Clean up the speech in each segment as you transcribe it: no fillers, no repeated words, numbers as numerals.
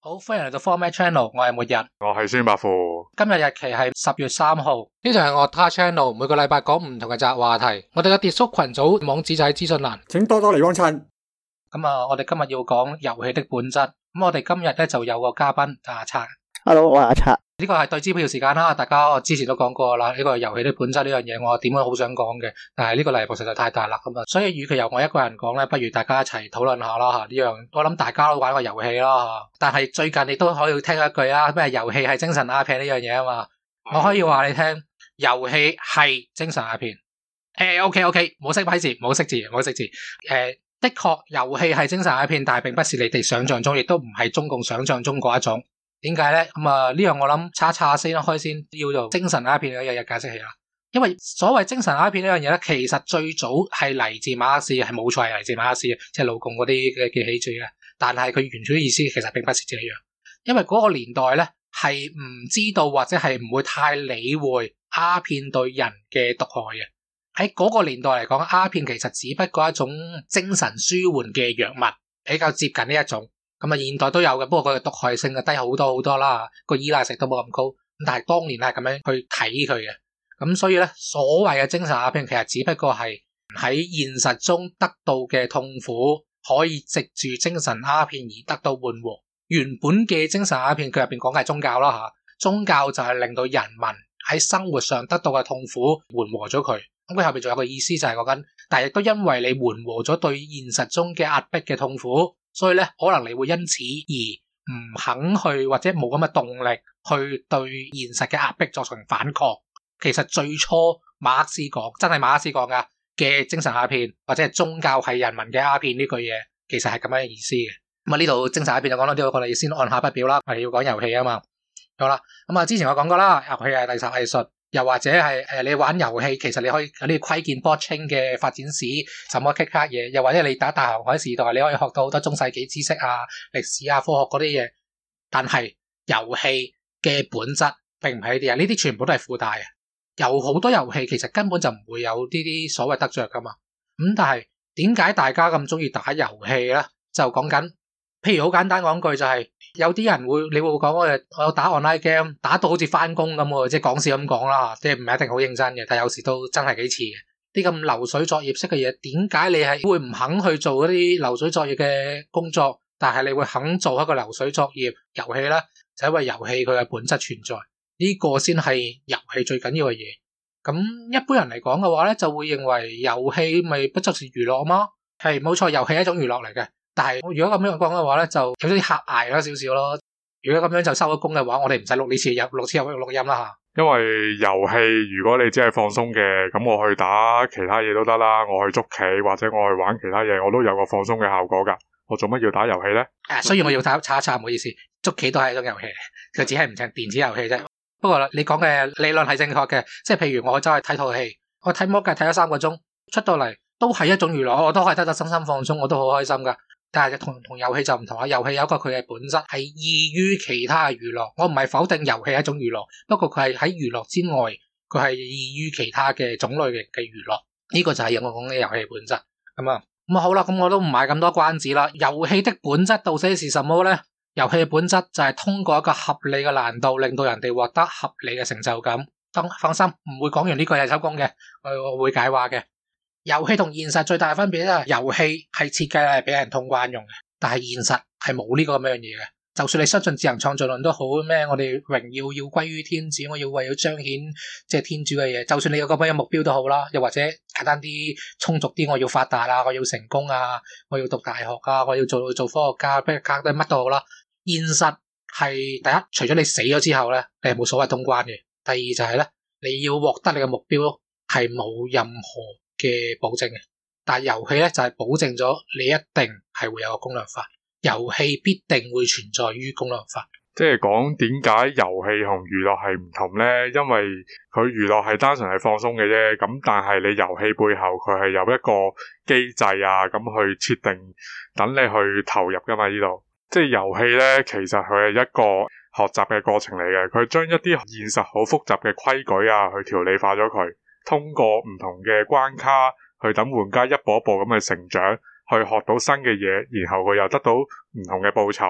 好，歡迎嚟到 Format Channel，我係末日， 我係孫伯父。 今日日期係10月3號，呢就係我 Tar Channel，每個禮拜講唔同嘅雜話題。我哋嘅 Discord 群組網址就喺資訊欄， 請多多嚟幫襯。 我哋今日要講遊戲的本質。我哋今日咧就有個嘉賓阿策。 Hello， 我係阿策。 呢個係對支票時間啦，大家我之前都講過啦，呢個遊戲的本質呢樣嘢，我點樣好想講嘅，但係呢個題目實在太大啦，所以與其由我一個人講咧，不如大家一齊討論下啦吓。呢樣我諗大家都玩過遊戲啦吓，但係最近你都可以聽一句啊，咩遊戲係精神鴉片呢樣嘢啊嘛，我可以話你聽，遊戲係精神鴉片。OK， 冇識批字，冇識字，的確遊戲係精神鴉片，但係並不是你哋想象中，亦都唔係中共想象中嗰一種。點解咧？呢樣我諗叉先開先，要做精神鴉片嘅嘢解釋起啦。因為所謂精神鴉片呢樣嘢咧，其實最早係嚟自馬克思，係冇錯係嚟自馬克思，即係老共嗰啲嘅起住嘅。但係佢原本意思其實並不是這樣，因為嗰個年代咧係唔知道或者係唔會太理會鴉片對人嘅毒害嘅。喺嗰個年代嚟講，鴉片其實只不過一種精神舒緩嘅藥物，比較接近呢一種。現代都有嘅，不過佢嘅毒害性就低好多好多啦，個依賴性都冇咁高。但係當年係咁樣去睇佢嘅，咁所以咧，所謂嘅精神鴉片其實只不過係喺現實中得到嘅痛苦，可以藉住精神鴉片而得到緩和。原本嘅精神鴉片佢入邊講嘅係宗教啦吓，宗教就係令到人民喺生活上得到嘅痛苦緩和咗佢。咁佢後邊仲有個意思就係講緊，但係亦都因為你緩和咗對現實中嘅壓迫嘅痛苦。所以咧，可能你會因此而唔肯去，或者冇咁嘅動力去對現實嘅壓迫作成反抗。其實最初馬克思講，真係馬克思講噶嘅精神鴉片，或者係宗教係人民嘅鴉片呢句嘢，其實係咁樣嘅意思嘅。呢度精神鴉片就講到呢度，我哋先按下不表啦。我哋要講遊戲啊嘛。好啦，之前我講過啦，遊戲係第十藝術。又或者係你玩遊戲，其實你可以有啲窺見 blockchain 嘅發展史，什麼 kick 卡嘢，又或者你打大航海時代，你可以學到好多中世紀知識啊、歷史啊、科學嗰啲嘢。但係遊戲嘅本質並唔係呢啲啊，呢啲全部都係附帶嘅。有好多遊戲其實根本就唔會有呢啲所謂得着噶嘛。但係點解大家咁中意打遊戲咧？就講緊，譬如好簡單講句就係。有啲人你會講我打 online game 打到好似翻工咁喎，即係講笑咁講啦，即係唔係一定好認真嘅，但係有時都真係幾似嘅。啲咁流水作業式嘅嘢，點解你係會唔肯去做嗰啲流水作業嘅工作，但係你會肯做一個流水作業遊戲咧？就因為遊戲佢嘅本質存在，呢個先係遊戲最緊要嘅嘢。咁一般人嚟講嘅話咧，就會認為遊戲咪不就是娛樂嗎？係冇錯，遊戲係一種娛樂嚟嘅。但係如果咁樣講嘅話咧，就有啲狹隘啦少少咯。如果咁樣就收咗工嘅話，我哋唔使錄呢次錄音啦吓。 因為遊戲如果你只係放鬆嘅，咁我去打其他嘢都得啦。我去捉棋或者我去玩其他嘢，我都有個放鬆嘅效果噶。我做乜要打遊戲咧？ 雖然我要查一查，唔好意思，捉棋都係一種遊戲，佢只係唔係電子遊戲啫。不過你講嘅理論係正確嘅，即係譬如我走去睇套戲，我睇魔戒睇咗3個鐘，出到嚟都係一種娛樂，我都可以得身心放鬆，我都好開心噶。但係同遊戲就唔同啦，遊戲有一個佢嘅本質係異於其他嘅娛樂。我唔係否定遊戲係一種娛樂，不過佢係喺娛樂之外，佢係異於其他嘅種類嘅娛樂。呢個就係我講嘅遊戲本質。咁好啦，咁我都唔買咁多關子啦。遊戲的本質到底是什麼呢？遊戲嘅本質就係通過一個合理嘅難度，令到人哋獲得合理嘅成就感。放心，唔會講完呢個係收工嘅，我會解話嘅。遊戲同現實最大嘅分別咧，遊戲係設計係俾人通關用嘅，但係現實係冇呢個咁樣嘢嘅。就算你相信自行創造論都好，咩我哋榮耀要歸於天子，我要為咗彰顯即係天主嘅嘢。就算你有個咁樣目標都好啦，又或者簡單啲、充足啲，我要發達啊，我要成功啊，我要讀大學啊，我要做科學家、乜都好啦。現實係第一，除咗你死咗之後咧，你係冇所謂通關嘅。第二就係咧，你要獲得你嘅目標係冇任何嘅保證嘅，但係遊戲咧就係保證咗你一定係會有個攻略法，遊戲必定會存在於攻略法。 即係講點解遊戲同娛樂係唔同咧？因為佢娛樂係單純係放鬆嘅啫，咁但係你遊戲背後佢係有一個機制啊，咁去設定等你去投入噶嘛。呢度即係遊戲咧，其實佢係一個學習嘅過程嚟嘅，佢將一啲現實好複雜嘅規矩啊去條理化咗佢。通過唔同嘅關卡去等玩家一步一步咁去成長，去學到新嘅嘢，然後佢又得到唔同嘅報酬。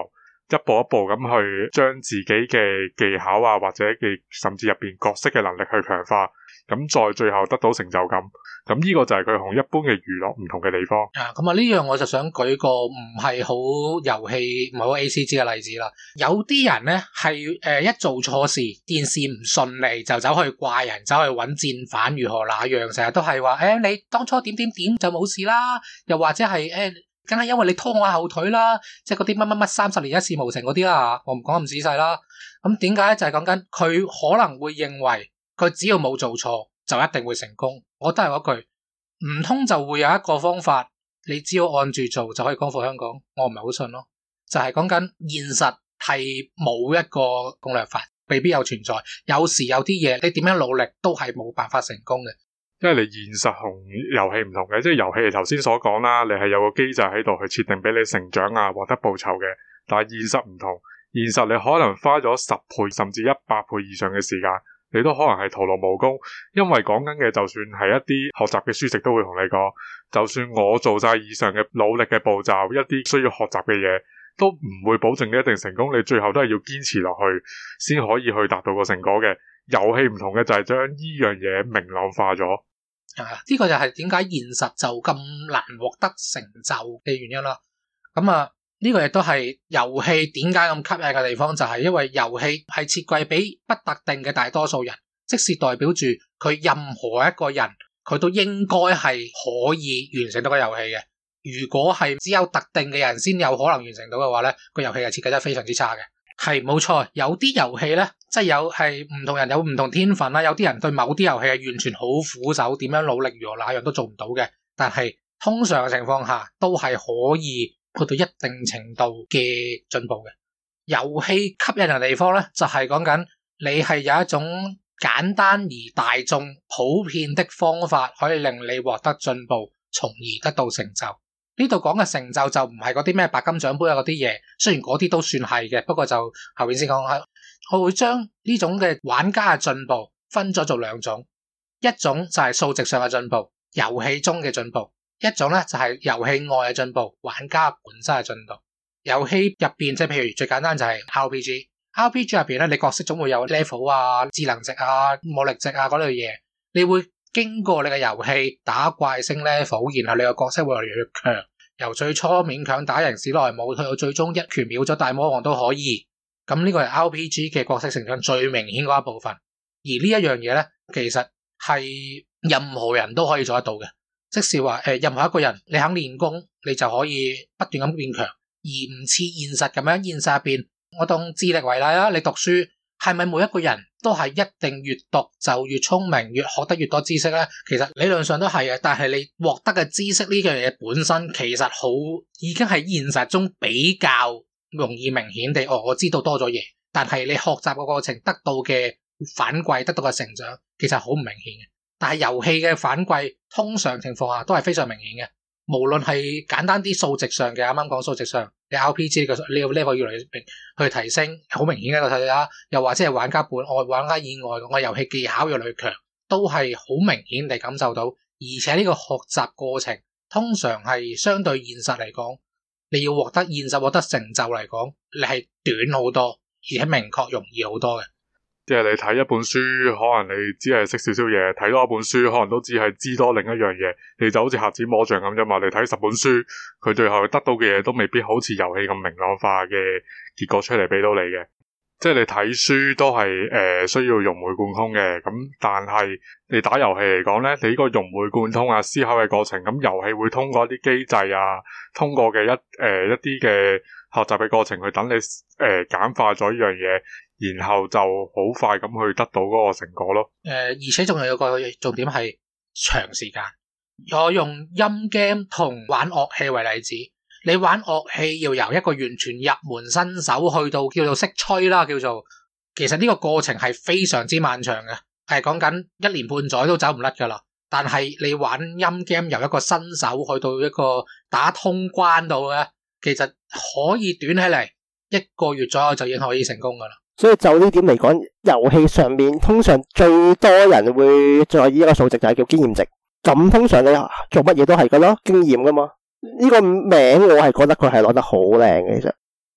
一步一步咁去將自己嘅技巧啊，或者甚至入邊角色嘅能力去強化，咁再最後得到成就感。咁呢個就係佢同一般嘅娛樂唔同嘅地方。 咁啊呢樣我就想舉個唔係好遊戲唔係好 ACG 嘅例子啦。有啲人咧係一做錯事，件事唔順利就走去怪人，走去揾戰犯如何那樣，成日都係話你當初點點點就冇事啦，又或者係梗係因為你拖我後腿啦，即係嗰啲乜乜乜30年一事無成嗰啲啦，我唔講咁仔細啦。咁點解咧？就係講緊佢可能會認為佢只要冇做錯就一定會成功。我都係嗰句，唔通就會有一個方法，你只要按住做就可以光復香港？我唔係好信咯。就係講緊現實係冇一個攻略法，未必有存在。有時有啲嘢你點樣努力都係冇辦法成功嘅。 因為你現實同遊戲唔同嘅，即係遊戲頭先所講啦，你係有個機制喺度去設定俾你成長啊，獲得報酬嘅。但係現實唔同，現實你可能花咗10倍甚至100倍以上嘅時間，你都可能係徒勞無功。因為講緊嘅就算係一啲學習嘅書籍都會同你講，就算我做晒以上嘅努力嘅步驟，一啲需要學習嘅嘢都唔會保證你一定成功，你最後都係要堅持落去先可以去達到個成果嘅。遊戲唔同嘅就係將呢樣嘢明朗化咗。 呢個就係點解現實就咁難獲得成就嘅原因啦。咁呢個亦都係遊戲點解咁吸引嘅地方，就係因為遊戲係設計俾不特定嘅大多數人，即是代表住佢任何一個人佢都應該係可以完成到個遊戲嘅。如果係只有特定嘅人先有可能完成到嘅話咧，個遊戲係設計得非常之差嘅。係冇錯，有啲遊戲咧，即係有係唔同人有唔同天分啦。有啲人對某啲遊戲係完全好苦手，點樣努力如何那樣都做唔到嘅。但係通常嘅情況下，都係可以去到一定程度嘅進步嘅。遊戲吸引人嘅地方咧，就係講緊你係有一種簡單而大眾普遍的方法，可以令你獲得進步，從而得到成就。呢度講嘅成就就唔係嗰啲咩白金獎杯啊嗰啲嘢，雖然嗰啲都算係嘅，不過就後面先講下。我會將呢種嘅玩家嘅進步分咗做兩種，一種就係數值上嘅進步，遊戲中嘅進步；一種咧就係遊戲外嘅進步，玩家本身嘅進步。遊戲入邊即係譬如最簡單就係 RPG 入邊咧，你角色總會有 level 啊、智能值啊、武力值啊嗰類嘢，你會經過你嘅遊戲打怪升 level， 然後你個角色會越嚟越強，由最初勉強打贏史萊姆，去到最終一拳秒咗大魔王都可以。咁呢個係 RPG 嘅角色成長最明顯嗰一部分。而呢一樣嘢咧，其實係任何人都可以做得到嘅，即是話任何一個人你肯練功，你就可以不斷咁變強，而唔似現實咁樣。現實入邊，我當智力為例啦，你讀書係咪每一個人都係一定越讀就越聰明，越學得越多知識咧？其實理論上都係嘅，但係你獲得嘅知識呢樣嘢本身其實已經係現實中比較容易明顯地，我知道多咗嘢，但係你學習嘅過程得到嘅反饋，得到嘅成長其實好唔明顯嘅。但係遊戲嘅反饋通常情況下都係非常明顯嘅，無論係簡單啲數值上嘅，啱啱講數值上，你 RPG 呢個 level 越嚟越去提升，好明顯嘅一個睇啦。又或者係玩家本外、玩家以外，我遊戲技巧越嚟越強，都係好明顯地感受到。而且呢個學習過程通常係相對現實嚟講，你要獲得現實獲得成就嚟講，你係短好多，而且明確容易好多嘅。 即係你睇一本書，可能你只係識少少嘢；睇多一本書，可能都只係知多另一樣嘢。你就好似瞎子摸象咁啫嘛。你睇10本書，佢最後得到嘅嘢都未必好似遊戲咁明朗化嘅結果出嚟俾到你嘅。即係你睇書都係需要融會貫通嘅。咁但係你打遊戲嚟講咧，你呢個融會貫通啊、思考嘅過程，咁遊戲會通過一啲機制啊，通過嘅一啲嘅學習嘅過程去等你簡化咗呢樣嘢。然後就好快咁去得到嗰個成果咯。 而且仲有個重點係長時間。我用音 game 同玩樂器為例子，你玩樂器要由一個完全入門新手去到叫做識吹啦，其實呢個過程係非常之漫長嘅，係講緊1年半載都走唔甩噶啦。但係你玩音 game 由一個新手去到一個打通關度咧，其實可以短起嚟1個月左右就已經可以成功噶啦。 所以就呢點嚟講，遊戲上面通常最多人會在意一個數值就係叫經驗值。咁通常你做乜嘢都係噶咯，經驗噶嘛。呢個名我係覺得佢係攞得好靚嘅，其實。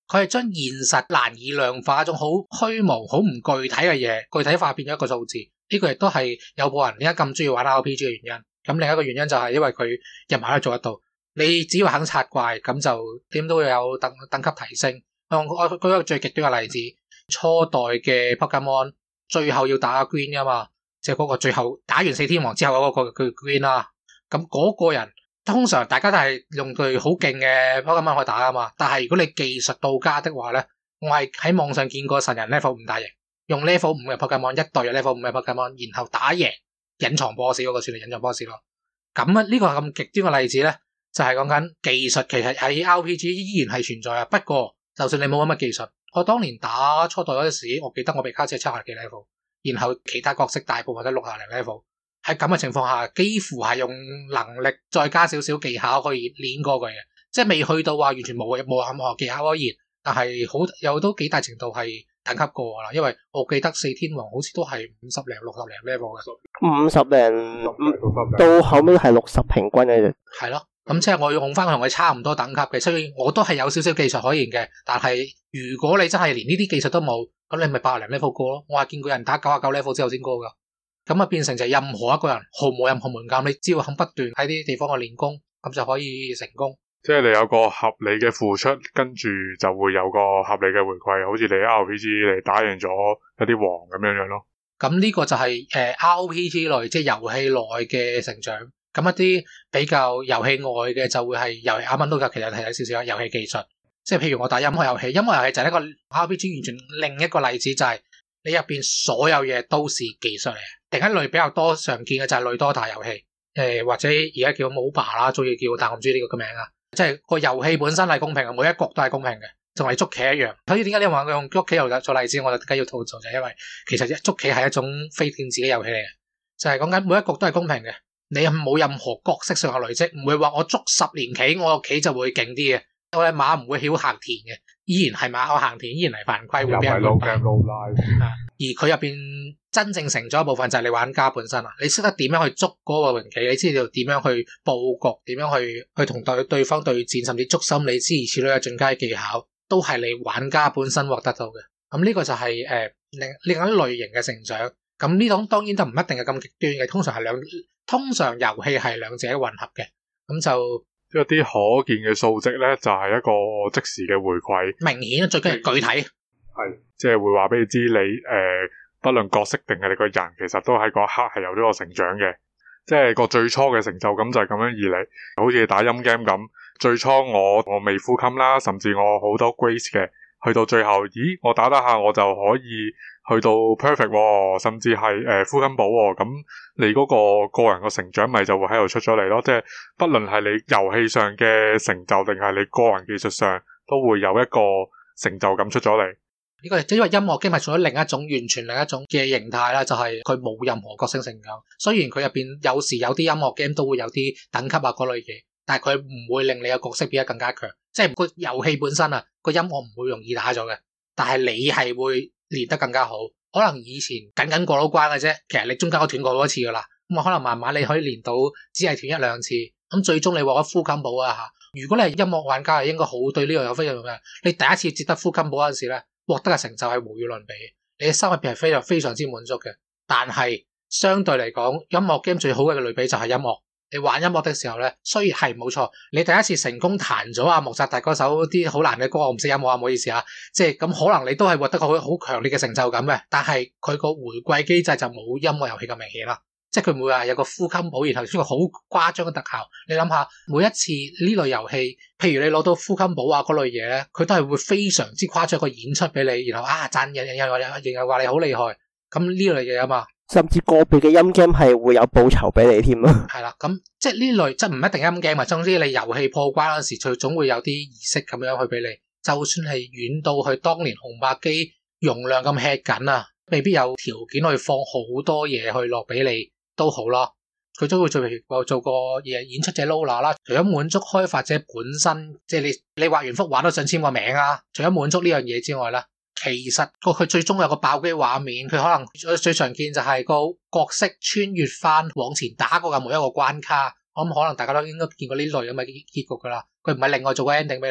佢係將現實難以量化一種好虛無、好唔具體嘅嘢，具體化變咗一個數字。呢個亦都係有部分人點解咁中意玩 RPG 嘅原因。咁另一個原因就係因為佢入埋都做得到。你只要肯刷怪，咁就點都會有等級提升。我舉個最極端嘅例子，初代嘅 Pokemon 最後要打 Green 噶嘛，即係嗰個最後打完4天王之後嗰個佢 Green 啦。咁嗰個人通常大家都係用對好勁嘅 Pokemon 去打噶嘛，但係如果你技術到家的話咧，我係喺網上見過神人 level 5打贏，用 level 5嘅 Pokemon 一隊嘅 level 5嘅 Pokemon，然後打贏隱藏 boss 嗰個算係隱藏 boss 咯。咁呢個咁極端嘅例子咧，就係講緊技術其實喺 RPG 依然係存在啊。不過就算你冇乜技術，我當年打初代嗰陣時，我記得我被卡只係70幾 level， 然後其他角色大部分都60零 level。喺咁嘅情況下，幾乎係用能力再加少少技巧可以練過佢嘅，即係未去到話完全冇任何技巧可言，但係好有都幾大程度係等級過啦。因為我記得4天王好似都係50零60零 level 嘅 ，50零到後尾係60平均嘅啫。 係咯，咁即係我要用翻同佢差唔多等級嘅，所以我都係有少少技術可言嘅。但係如果你真係連呢啲技術都冇，咁你咪80零 level 過咯。我係見過人打99 level 之後先過噶。咁啊，變成就係任何一個人毫無任何門檻，你只要肯不斷喺啲地方去練功，咁就可以成功。 即係你有個合理嘅付出，跟住就會有個合理嘅回饋，好似你 RPG 你打贏咗一啲王咁樣樣咯。 咁呢個就係RPG 類，即係遊戲內嘅成長。咁一啲比較遊戲外嘅就會係遊戲，啱啱都其實提咗少少遊戲技術。即係譬如我打音樂遊戲，音樂遊戲就係一個 RPG 完全另一個例子，就係你入邊所有嘢都是技術嚟。另一類比較多常見嘅就係類多大遊戲，或者而家叫 MOBA 啦，中意叫，但我唔知呢個名啊。即係個遊戲本身係公平嘅，每一局都係公平嘅，同埋捉棋一樣。所以點解你話佢用捉棋又做例子，我就梗要吐槽，就係因為其實捉棋係一種非電子嘅遊戲嚟嘅，就係講緊每一局都係公平嘅，你冇任何角色上嘅累積，唔會話我捉10年棋，我個棋就會勁啲嘅。我嘅馬唔會曉行田嘅，依然係馬我行田，依然係犯規，會俾人攞牌。而佢入邊真正成咗一部分就係你玩家本身啊，你識得點樣去捉嗰個榮棋，你知道點樣去佈局，點樣去同對方對戰，甚至捉心理諸如此類嘅進階技巧，都係你玩家本身獲得到嘅。咁呢個就係另一類型嘅成長。咁呢種當然就唔一定係咁極端嘅，通常遊戲係兩者混合嘅，咁就。 一啲可見嘅數值咧，就係一個即時嘅回饋， 明顯最緊係具體， 係即係會話俾你知你不論角色定係你個人，其實都喺嗰一刻係有呢個成長嘅，即係個最初嘅成就感就係咁樣而嚟。好似打音 game 咁，最初我未呼吸啦，甚至我好多 grace 嘅，去到最後，咦，我打下我就可以去到 perfect 喎，甚至係呼金寶喎，咁你嗰個人個成長咪就會喺度出咗嚟咯。即係不論係你遊戲上嘅成就定係你個人技術上，都會有一個成就感出咗嚟。 呢個因為音樂 game 係屬於完全另一種嘅形態啦，就係佢冇任何角色成就。雖然佢入邊有時有啲音樂 game 都會有啲等級啊嗰類嘢，但係佢唔會令你嘅角色變得更加強。即係個遊戲本身啊，個音樂唔會容易打咗嘅，但係你係會練得更加好。可能以前僅過到關嘅啫，其實你中間都斷過好多次噶啦。咁啊，可能慢慢你可以練到只係斷1-2次。咁最終你獲得呼金寶啊吓！如果你係音樂玩家，應該好對呢個有非常嘅。你第一次接得呼金寶嗰陣時咧，獲得嘅成就係無與倫比，你嘅心入邊係非常之滿足嘅。但係相對嚟講，音樂 game 最好嘅類比就係音樂。你玩音樂的時候咧，雖然係冇錯，你第一次成功彈咗莫扎特嗰首啲好難嘅歌，我唔識音樂啊，唔好意思啊。即係咁，可能你都係獲得個好強烈嘅成就感嘅。但係佢個回歸機制就冇音樂遊戲咁明顯啦。即係佢唔會話有個呼金寶，然後出個好誇張嘅特效。你諗下，每一次呢類遊戲，譬如你攞到呼金寶啊嗰類嘢咧，佢都係會非常之誇張個演出俾你，然後讚人又話你好厲害。咁呢類嘢啊嘛。 甚至個別嘅音 game 係會有報酬俾你添啊。 係啦，咁即係呢類即係唔一定音 game 啊。總之你遊戲破關嗰時，佢總會有啲儀式咁樣去俾你。就算係遠到去當年紅白機容量咁吃緊啊，未必有條件去放好多嘢去落俾你都好啦。佢都會做個演出者 Lola 啦。除咗滿足開發者本身，即係你畫完幅畫都想簽個名啊。除咗滿足呢樣嘢之外啦。其實佢最終有個爆機畫面，佢可能最常見就係個角色穿越翻往前打過嘅每一個關卡，我諗可能大家都應該見過呢類咁嘅結局噶啦。佢唔係另外做個 ending 俾你，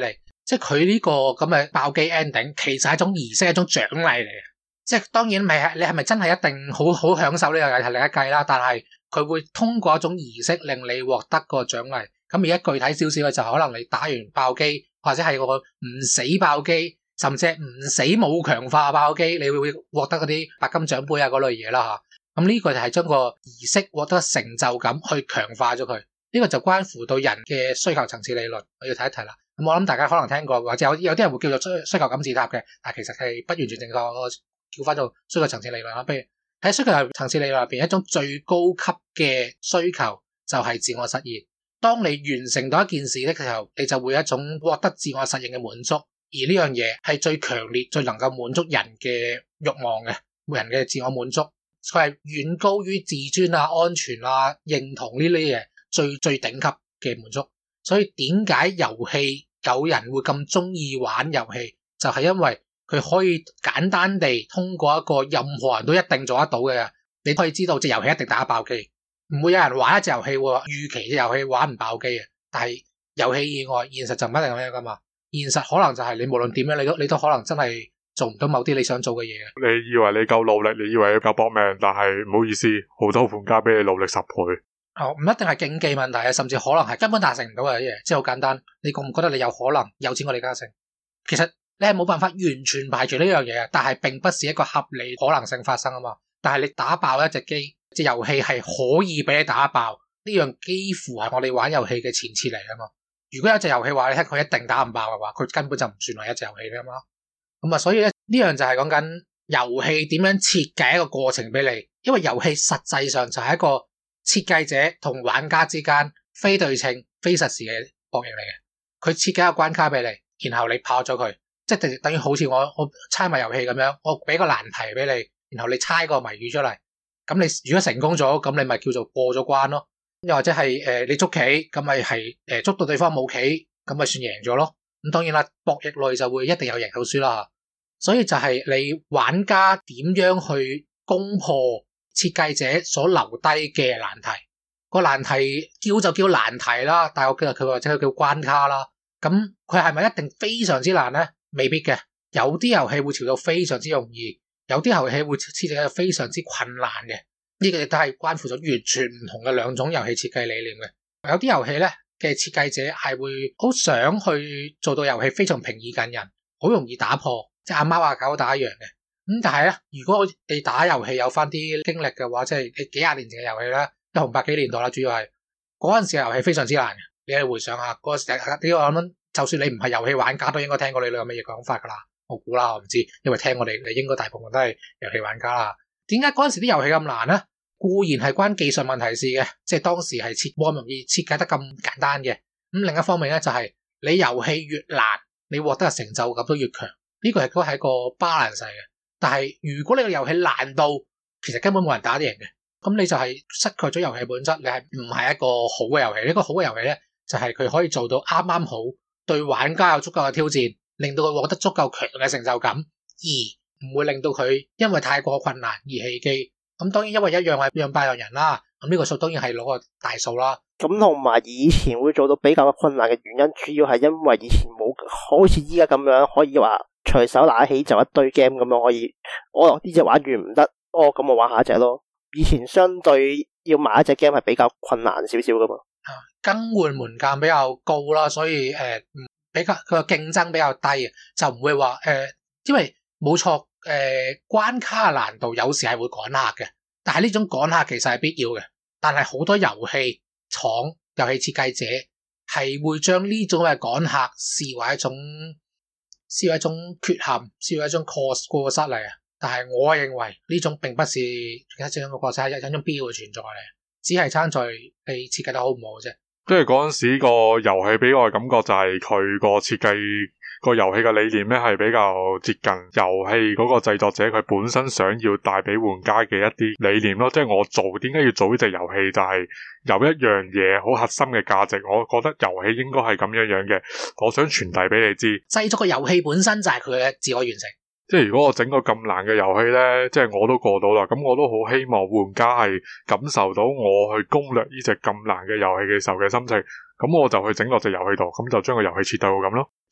即係佢呢個咁嘅爆機 ending 其實係一種儀式，一種獎勵嚟嘅。即係當然你係咪真係一定好享受呢樣嘢係另一計啦，但係佢會通過一種儀式令你獲得個獎勵。咁而家具體少少嘅就可能你打完爆機，或者係個唔死爆機，甚至係唔死冇強化爆機，你會獲得嗰啲白金獎杯啊嗰類嘢啦嚇。咁呢個就係將個儀式獲得成就感去強化咗佢。呢個就關乎到人嘅需求層次理論，我要睇一睇啦。咁我諗大家可能聽過，或者有啲人會叫做需求金字塔嘅，但係其實係不完全正確。我叫翻做需求層次理論啦。譬如喺需求層次理論入邊，一種最高級嘅需求就係自我實現。當你完成到一件事嘅時候，你就會有一種獲得自我實現嘅滿足，而呢樣嘢係最強烈、最能夠滿足人嘅慾望嘅，每人嘅自我滿足，佢係遠高於自尊啊、安全啊、認同呢啲嘢最頂級嘅滿足。所以點解遊戲有人會咁中意玩遊戲，就係因為佢可以簡單地通過一個任何人都一定做得到嘅，你可以知道隻遊戲一定打得爆機。唔會有人玩一隻遊戲預期隻遊戲玩唔爆機嘅，但係遊戲以外現實就唔一定咁樣噶嘛。現實可能就係你無論點樣你都可能真係做唔到某啲你想做嘅嘢。 你以為你夠努力，你以為你夠搏命，但係唔好意思，好多玩家比你努力10倍。 唔一定係競技問題啊，甚至可能係根本達成唔到嘅嘢，即係好簡單。你覺唔覺得你有可能有錢過李嘉誠？其實你係冇辦法完全排除呢樣嘢，但係並不是一個合理可能性發生啊嘛。但係你打爆一隻機，隻遊戲係可以俾你打爆，呢樣幾乎係我哋玩遊戲嘅前設嚟啊嘛。如果有一隻遊戲話你聽佢一定打唔爆嘅話，佢根本就唔算係一隻遊戲㗎嘛。咁啊，所以咧呢樣就係講緊遊戲點樣設計一個過程俾你，因為遊戲實際上就係一個設計者同玩家之間非對稱、非實時嘅博弈嚟嘅。佢設計一個關卡俾你，然後你破咗佢，即係等於好似我猜謎遊戲咁樣，我俾個難題俾你。然後你猜個謎語出嚟，咁你如果成功咗，咁你咪叫做過咗關咯。又或者係你捉棋，咁咪係捉到對方冇棋，咁咪算贏咗咯。咁當然啦，博弈類就會一定有贏到輸啦。所以就係你玩家點樣去攻破設計者所留低嘅難題。個難題叫就叫難題啦，但係我佢或者佢叫關卡啦。咁佢係咪一定非常之難呢？未必嘅，有啲遊戲會調到非常之容易。有啲遊戲會設計得非常之困難嘅，呢個亦都係關乎咗完全唔同嘅兩種遊戲設計理念嘅。有啲遊戲咧嘅設計者係會好想去做到遊戲非常平易近人，好容易打破，即係阿貓阿狗打一樣嘅。咁但係咧，如果你打遊戲有翻啲經歷嘅話，即係你幾廿年前嘅遊戲啦，一紅白幾年代啦，主要係嗰陣時嘅遊戲非常之難嘅。你去回想下嗰時，呢個我諗，就算你唔係遊戲玩家，都應該聽過你兩乜嘢講法噶啦。我估啦，我唔知，因為聽我哋你應該大部分都係遊戲玩家啦。點解嗰陣時啲遊戲咁難呢？固然係關技術問題事嘅，即係當時係冇咁容易設計得咁簡單嘅。咁另一方面咧，就係你遊戲越難，你獲得嘅成就感都越強。呢個亦都係一個 balance 嘅。但係如果你個遊戲難到其實根本冇人打得贏嘅，咁你就係失去咗遊戲本質，你係唔係一個好嘅遊戲？一個好嘅遊戲咧，就係佢可以做到啱啱好，對玩家有足夠嘅挑戰。令到佢獲得足夠強嘅成就感，而唔會令到佢因為太過困難而棄機。咁當然因為一樣係一樣百樣人啦，咁呢個數當然係攞個大數啦。 咁同埋以前會做到比較困難嘅原因，主要係因為以前冇好似依家咁樣可以話隨手拿起就一堆 game 咁樣可以，呢隻玩完唔得，咁我玩下一隻咯。以前相對要買一隻 game 係比較困難少少噶嘛。 更換門檻比較高啦，所以比較佢個競爭比較低，就唔會話因為冇錯關卡難度有時係會趕客嘅，但係呢種趕客其實係必要嘅。但係好多遊戲廠、遊戲設計者係會將呢種嘅趕客視為一種缺陷，視為一種過失嚟啊。但係我認為呢種並不是一種過失，係一種必要嘅存在嚟，只係爭在你設計得好唔好啫。 即係嗰陣時個遊戲俾我嘅感覺就係佢個設計個遊戲嘅理念咧係比較接近遊戲嗰個製作者佢本身想要帶俾玩家嘅一啲理念咯。即係我點解要做呢隻遊戲，就係有一樣嘢好核心嘅價值，我覺得遊戲應該係咁樣嘅，我想傳遞俾你知。 製作個遊戲本身就係佢嘅自我完成。 即係如果我整個咁難嘅遊戲咧，即係我都過到啦，咁我都好希望玩家係感受到我去攻略呢隻咁難嘅遊戲嘅時候嘅心情，咁我就去整落隻遊戲度，咁就將個遊戲設計到咁咯。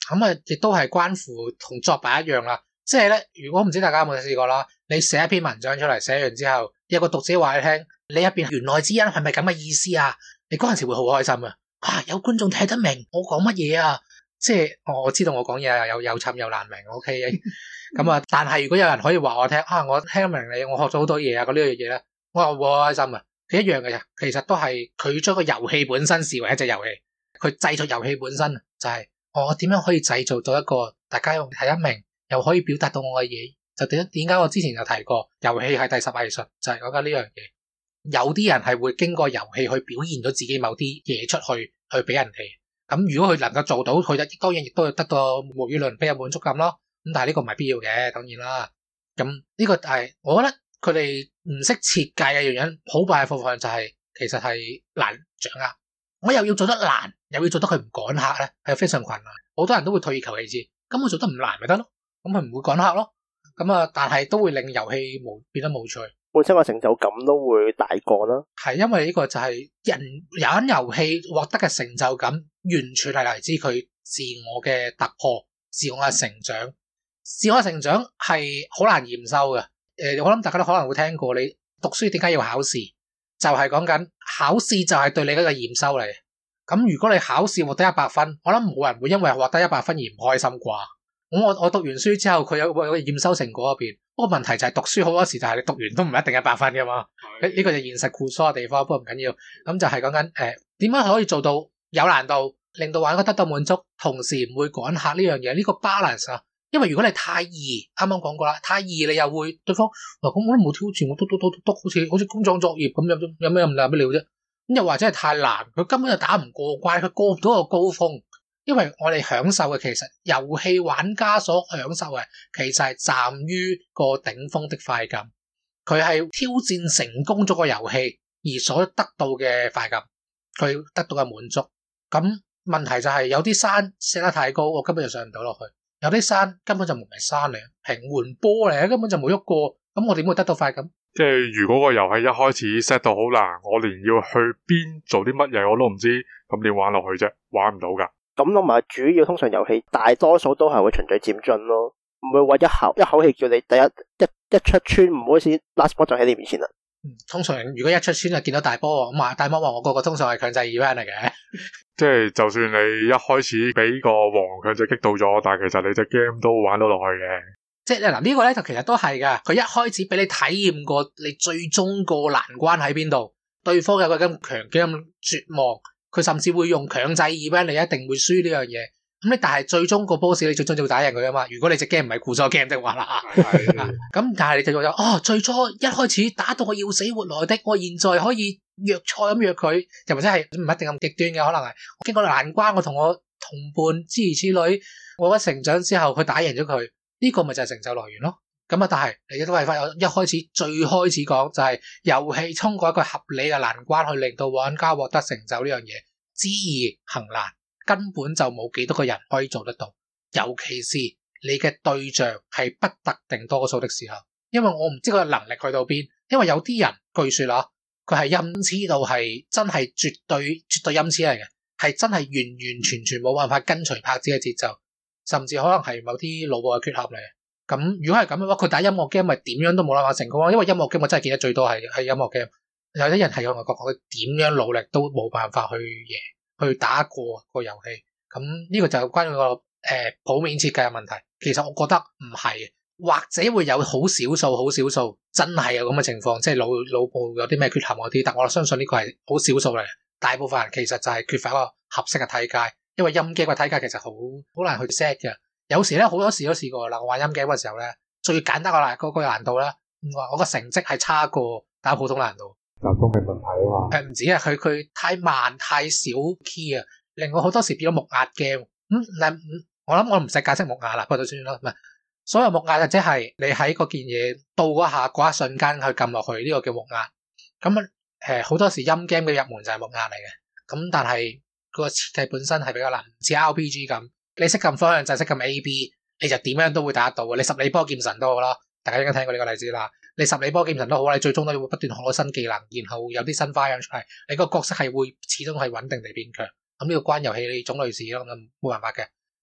咁啊，亦都係關乎同作弊一樣啦。即係咧，如果唔知大家有冇試過啦，你寫一篇文章出嚟，寫完之後，有個讀者話你聽，你入邊言外之音係咪咁嘅意思啊？你嗰陣時會好開心啊！有觀眾睇得明我講乜嘢啊！即係我知道我講嘢又沉又難明 ，OK 咁啊。但係如果有人可以話我聽我聽得明你，我學咗好多嘢啊！咁呢樣嘢咧，我又會好開心啊！佢一樣嘅，其實都係佢將個遊戲本身視為一隻遊戲，佢製作遊戲本身就係我點樣可以製造到一個大家用睇得明又可以表達到我嘅嘢。就點解我之前有提過遊戲係第十藝術，就係講緊呢樣嘢。有啲人係會經過遊戲去表現咗自己某啲嘢出去俾人哋。咁如果佢能夠做到，佢當然亦都會得到無與倫比嘅滿足感咯。咁但係呢個唔係必要嘅，當然啦。咁呢個係我覺得佢哋唔識設計嘅原因，好大嘅部分就係其實係難掌握。我又要做得難，又要做得佢唔趕客咧，係非常困難。好多人都會退而求其次，咁我做得唔難咪得咯，咁佢唔會趕客咯。咁啊，但係都會令遊戲變得無趣。 本身個成就感都會大降啦。 係因為呢個就係人玩遊戲獲得嘅成就感，完全係嚟自佢自我嘅突破、自我嘅成長。自我嘅成長係好難驗收嘅。我諗大家都可能會聽過，你讀書點解要考試？就係講緊考試就係對你嗰個驗收嚟。咁如果你考試獲得100分，我諗冇人會因為獲得100分而唔開心啩。我讀完書之後，佢有個驗收成果入邊。不過問題就係讀書好多時就係你讀完都唔一定100分噶嘛。呢個就現實酷疏嘅地方，不過唔緊要。咁就係講緊點樣可以做到有難度，令到玩家得到滿足，同時唔會趕客呢樣嘢。呢個 balance 啊，因為如果你太易，啱啱講過啦，太易你又會對方咁我都冇挑戰，我督好似工作作業咁，有咩咁難不了啫？咁又或者係太難，佢根本就打唔過關，佢過唔到個高峰。因為我哋享受嘅，其實遊戲玩家所享受嘅，其實係站於個頂峰的快感。佢係挑戰成功咗個遊戲而所得到嘅快感，佢得到嘅滿足。咁問題就係有啲山射得太高，我根本就上唔到落去；有啲山根本就唔係山嚟，平緩波嚟，根本就冇喐過。咁我點會得到快感？ 即係如果個遊戲一開始 set 到好難，我連要去邊做啲乜嘢我都唔知，咁點玩落去啫？玩唔到噶。 咁同埋主要通常遊戲大多數都係會循序漸進咯，唔會話一口氣叫你第一出村唔好似 last boss 就喺你面前啦。 通常如果一出村就見到大波，咁大魔王我個通常係強制 event 嚟嘅。 即係就算你一開始俾個王強制擊到咗，但係其實你隻 game 都玩到落去嘅。 即係嗱呢個咧就其實都係噶，佢一開始俾你體驗過你最終個難關喺邊度，對方有個咁強嘅咁絕望。佢甚至會用強制 event，你一定會輸呢樣嘢。咁你但係最終個 boss 你最終就要打贏佢啊嘛。如果你隻 game 唔係酷咗 game 的話啦，咁但係你就話最初一開始打到我要死活來的，我現在可以虐菜咁虐佢，又或者係唔一定咁極端嘅，可能係我經過難關，我同我同伴諸如此類，我一成長之後佢打贏咗佢，呢個咪就係成就來源咯。咁啊，但係你都係發現一開始最開始講就係遊戲通過一個合理嘅難關去令到玩家獲得成就呢樣嘢，知易行難，根本就冇幾多個人可以做得到。尤其是你嘅對象係不特定多數的時候，因為我唔知佢嘅能力去到邊。因為有啲人據說啦，佢係陰痴到係真係絕對陰痴嚟嘅，係真係完完全全冇辦法跟隨拍子嘅節奏，甚至可能係某啲腦部嘅缺陷嚟嘅。咁如果係咁嘅話，佢打音樂 game 咪點樣都冇辦法成功，因為音樂 game 我真係見得最多係音樂 game。有啲人係我覺得佢點樣努力都冇辦法去贏，去打過個遊戲。咁呢個就關於個譜面設計嘅問題。其實我覺得唔係，或者會有好少數真係有咁嘅情況，即係腦部有啲咩缺陷嗰啲。但我相信呢個係好少數嚟，大部分人其實就係缺乏一個合適嘅體階，因為音 game 嘅體階其實好難去 set 嘅。有時咧好多時都試過啦，我玩音 game 嘅時候咧，最簡單個難度咧，我個成績係差過打普通難度。 集中嘅問題啊嘛。 唔止啊，佢太慢太少 key 啊，令我好多時變咗木壓 game。我諗我唔使解釋木壓啦，不過就算啦。唔係所有木壓，即係你喺嗰件嘢到嗰一瞬間去撳落去，呢個叫木壓。咁好多時音 game 嘅入門就係木壓嚟嘅。咁但係個設計本身係比較難，唔似 RPG 咁。你識撳方向就識撳 A、B， 你就點樣都會打得到嘅。你十里波劍神都好啦，大家應該聽過呢個例子啦。你十里波劍神都好，你最終都會不斷學到新技能，然後有啲新花樣出嚟。你個角色係會始終係穩定地變強。咁呢個關遊戲種類事咯，咁冇辦法嘅。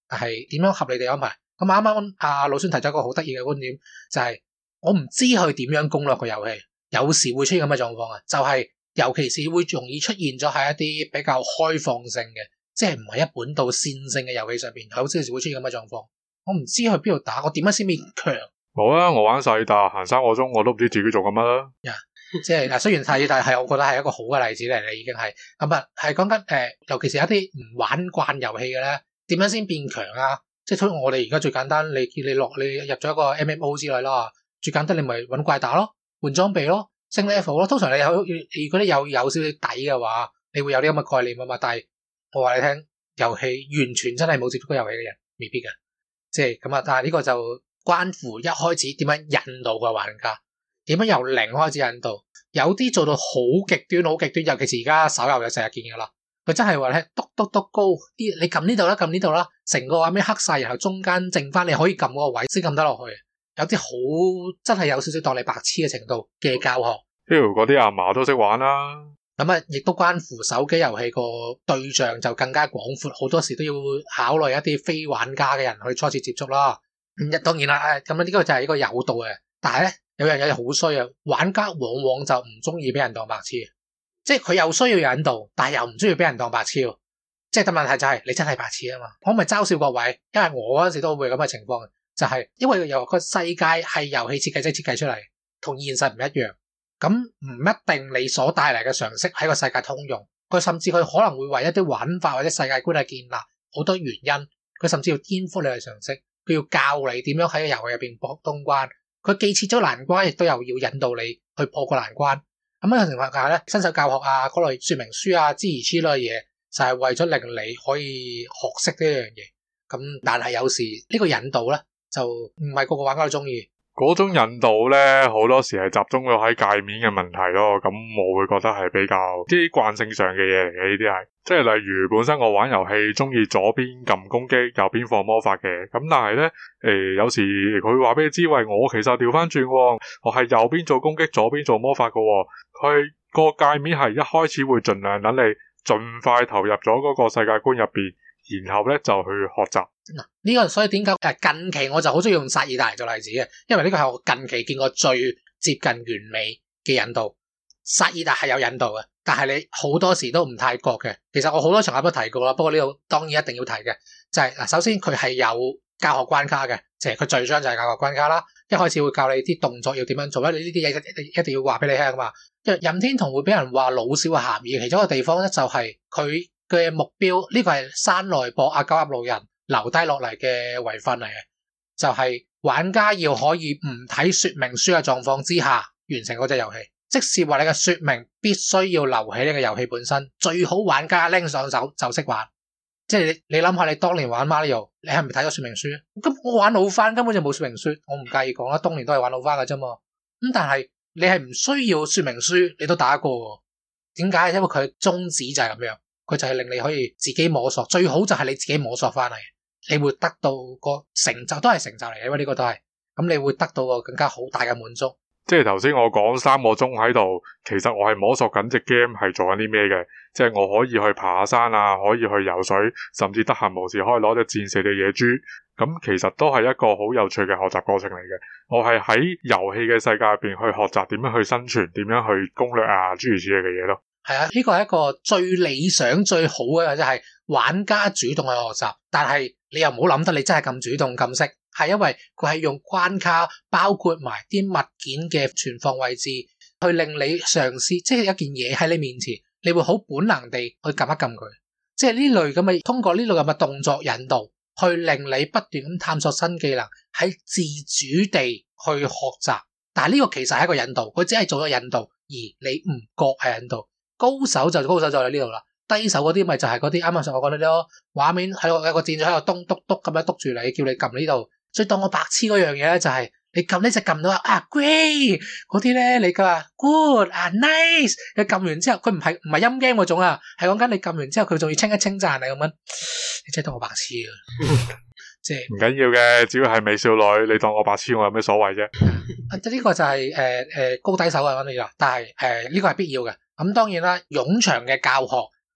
但係點樣合理地安排？咁啱啱阿老孫提咗一個好得意嘅觀點，就係我唔知佢點樣攻略個遊戲，有時會出現咁嘅狀況啊，就係尤其是會容易出現咗喺一啲比較開放性嘅，即係唔係一本道線性嘅遊戲上邊，有時會出現咁嘅狀況。我唔知去邊度打，我點樣先變強？ 冇啊！我玩細打行3個鐘，我都唔知自己做緊乜啦。 即係嗱，雖然細打係我覺得係一個好嘅例子嚟，你已經係咁啊，係講緊尤其是一啲唔玩慣遊戲嘅咧，點樣先變強啊？即係我哋而家最簡單，你入咗一個 MMO 之類啦，最簡單你咪搵怪打咯，換裝備咯，升 level 咯。通常你如果你有少少底嘅話，你會有啲咁嘅概念啊嘛。但係我話你聽，遊戲完全真係冇接觸過遊戲嘅人，未必嘅。即係咁啊，但係呢個就關乎一開始點樣引導個玩家，點樣由零開始引導。有啲做到好極端，好極端，尤其是而家手遊就成日見噶啦。佢真係話咧，篤高啲，你撳呢度啦，撳呢度啦，成個畫面黑晒，然後中間剩翻你可以撳嗰個位先撳得落去。有啲好真係有少少當你白痴嘅程度嘅教學。 嗰啲阿嫲都識玩啦。 咁啊，亦都關乎手機遊戲個對象就更加廣闊，好多時都要考慮一啲非玩家嘅人去初次接觸啦。當然啦，咁呢個就係一個有道嘅，但係咧有樣嘢好衰啊，玩家往往就唔中意俾人當白痴，即係佢又需要引導，但係又唔中意俾人當白痴。即係個問題就係你真係白痴啊嘛，可唔可以嘲笑各位？因為我嗰陣時都會咁嘅情況，就係因為個世界係遊戲設計者設計出嚟，同現實唔一樣。咁唔一定你所帶嚟嘅常識喺個世界通用，佢甚至佢可能會為一啲玩法或者世界觀去建立好多原因，佢甚至要顛覆你嘅常識，佢要教你點樣喺個遊戲入邊破通關，佢既設咗難關，亦都又要引導你去破個難關。咁樣嘅情況下咧，新手教學啊，嗰類說明書啊，諸如此類嘢，就係為咗令你可以學識呢樣嘢。咁但係有時呢個引導咧，就唔係個個玩家都中意。 嗰種引導咧，好多時係集中咗喺界面嘅問題咯。咁我會覺得係比較啲慣性上嘅嘢嚟嘅，呢啲係即係例如本身我玩遊戲中意左邊撳攻擊，右邊放魔法嘅。咁但係咧，有時佢話俾你知，喂，我其實調翻轉，我係右邊做攻擊，左邊做魔法嘅。佢個界面係一開始會盡量等你盡快投入咗嗰個世界觀入邊，然後咧就去學習。 呢個所以點解近期我就好中意用薩爾達嚟做例子嘅，因為呢個係我近期見過最接近完美嘅引導。薩爾達係有引導嘅，但係你好多時都唔太覺嘅。其實我好多場合都提過啦，不過呢度當然一定要提嘅就係首先佢係有教學關卡嘅，即係佢序章就係教學關卡啦。一開始會教你啲動作要點樣做咧，你呢啲嘢一定要話俾你聽啊嘛。因為任天堂會俾人話老少嘅咸宜，其中一個地方咧就係佢嘅目標，呢個係山內博阿九鴨路人留低落嚟嘅遺訓嚟嘅，就係玩家要可以唔睇說明書嘅狀況之下完成嗰隻遊戲。即使話你嘅說明必須要留喺呢個遊戲本身，最好玩家拎上手就識玩。即係你諗下，你當年玩 Mario， 你係咪睇咗說明書？咁我玩老番根本就冇說明書，我唔介意講啦，當年都係玩老番嘅啫嘛。咁但係你係唔需要說明書，你都打過。點解？因為佢宗旨就係咁樣，佢就係令你可以自己摸索，最好就係你自己摸索翻嚟。你會得到個成就，都係成就嚟嘅，因為呢個都係咁，你會得到個更加好大嘅滿足。 即係頭先我講3個鐘喺度，其實我係摸索緊隻 game 係做緊啲咩嘅。即係我可以去爬下山啊，可以去游水，甚至得閒無事可以攞隻箭射隻野豬。咁其實都係一個好有趣嘅學習過程嚟嘅。我係喺遊戲嘅世界入邊去學習點樣去生存，點樣去攻略啊，諸如此類嘅嘢咯。 係啊，呢個係一個最理想最好嘅，即係玩家主動去學習，但係你又唔好諗得你真係咁主動咁識，係因為佢係用關卡包括埋啲物件嘅存放位置，去令你嘗試，即係一件嘢喺你面前，你會好本能地去撳一撳佢，即係呢類咁嘅通過呢類咁嘅動作引導，去令你不斷咁探索新技能，喺自主地去學習。但係呢個其實係一個引導，佢只係做咗引導，而你唔覺係引導。高手就喺呢度啦，低手嗰啲咪就係嗰啲啱啱上我講嗰啲咯，畫面喺度有個箭嘴喺度篤咁樣篤住你，叫你撳呢度。所以當我白痴嗰樣嘢咧，就係你撳呢隻撳到啊 great 嗰啲咧，你嘅話 good 啊 nice， 你撳完之後佢唔係陰 game 嗰種啊，係講緊你撳完之後佢仲要稱讚你咁樣，你真係當我白痴啊！即係唔緊要嘅，只要係美少女，你當我白痴，我有咩所謂啫？ 呢個就係高低手嘅講嘢啦，但係呢個係必要嘅。咁當然啦，冗長嘅教學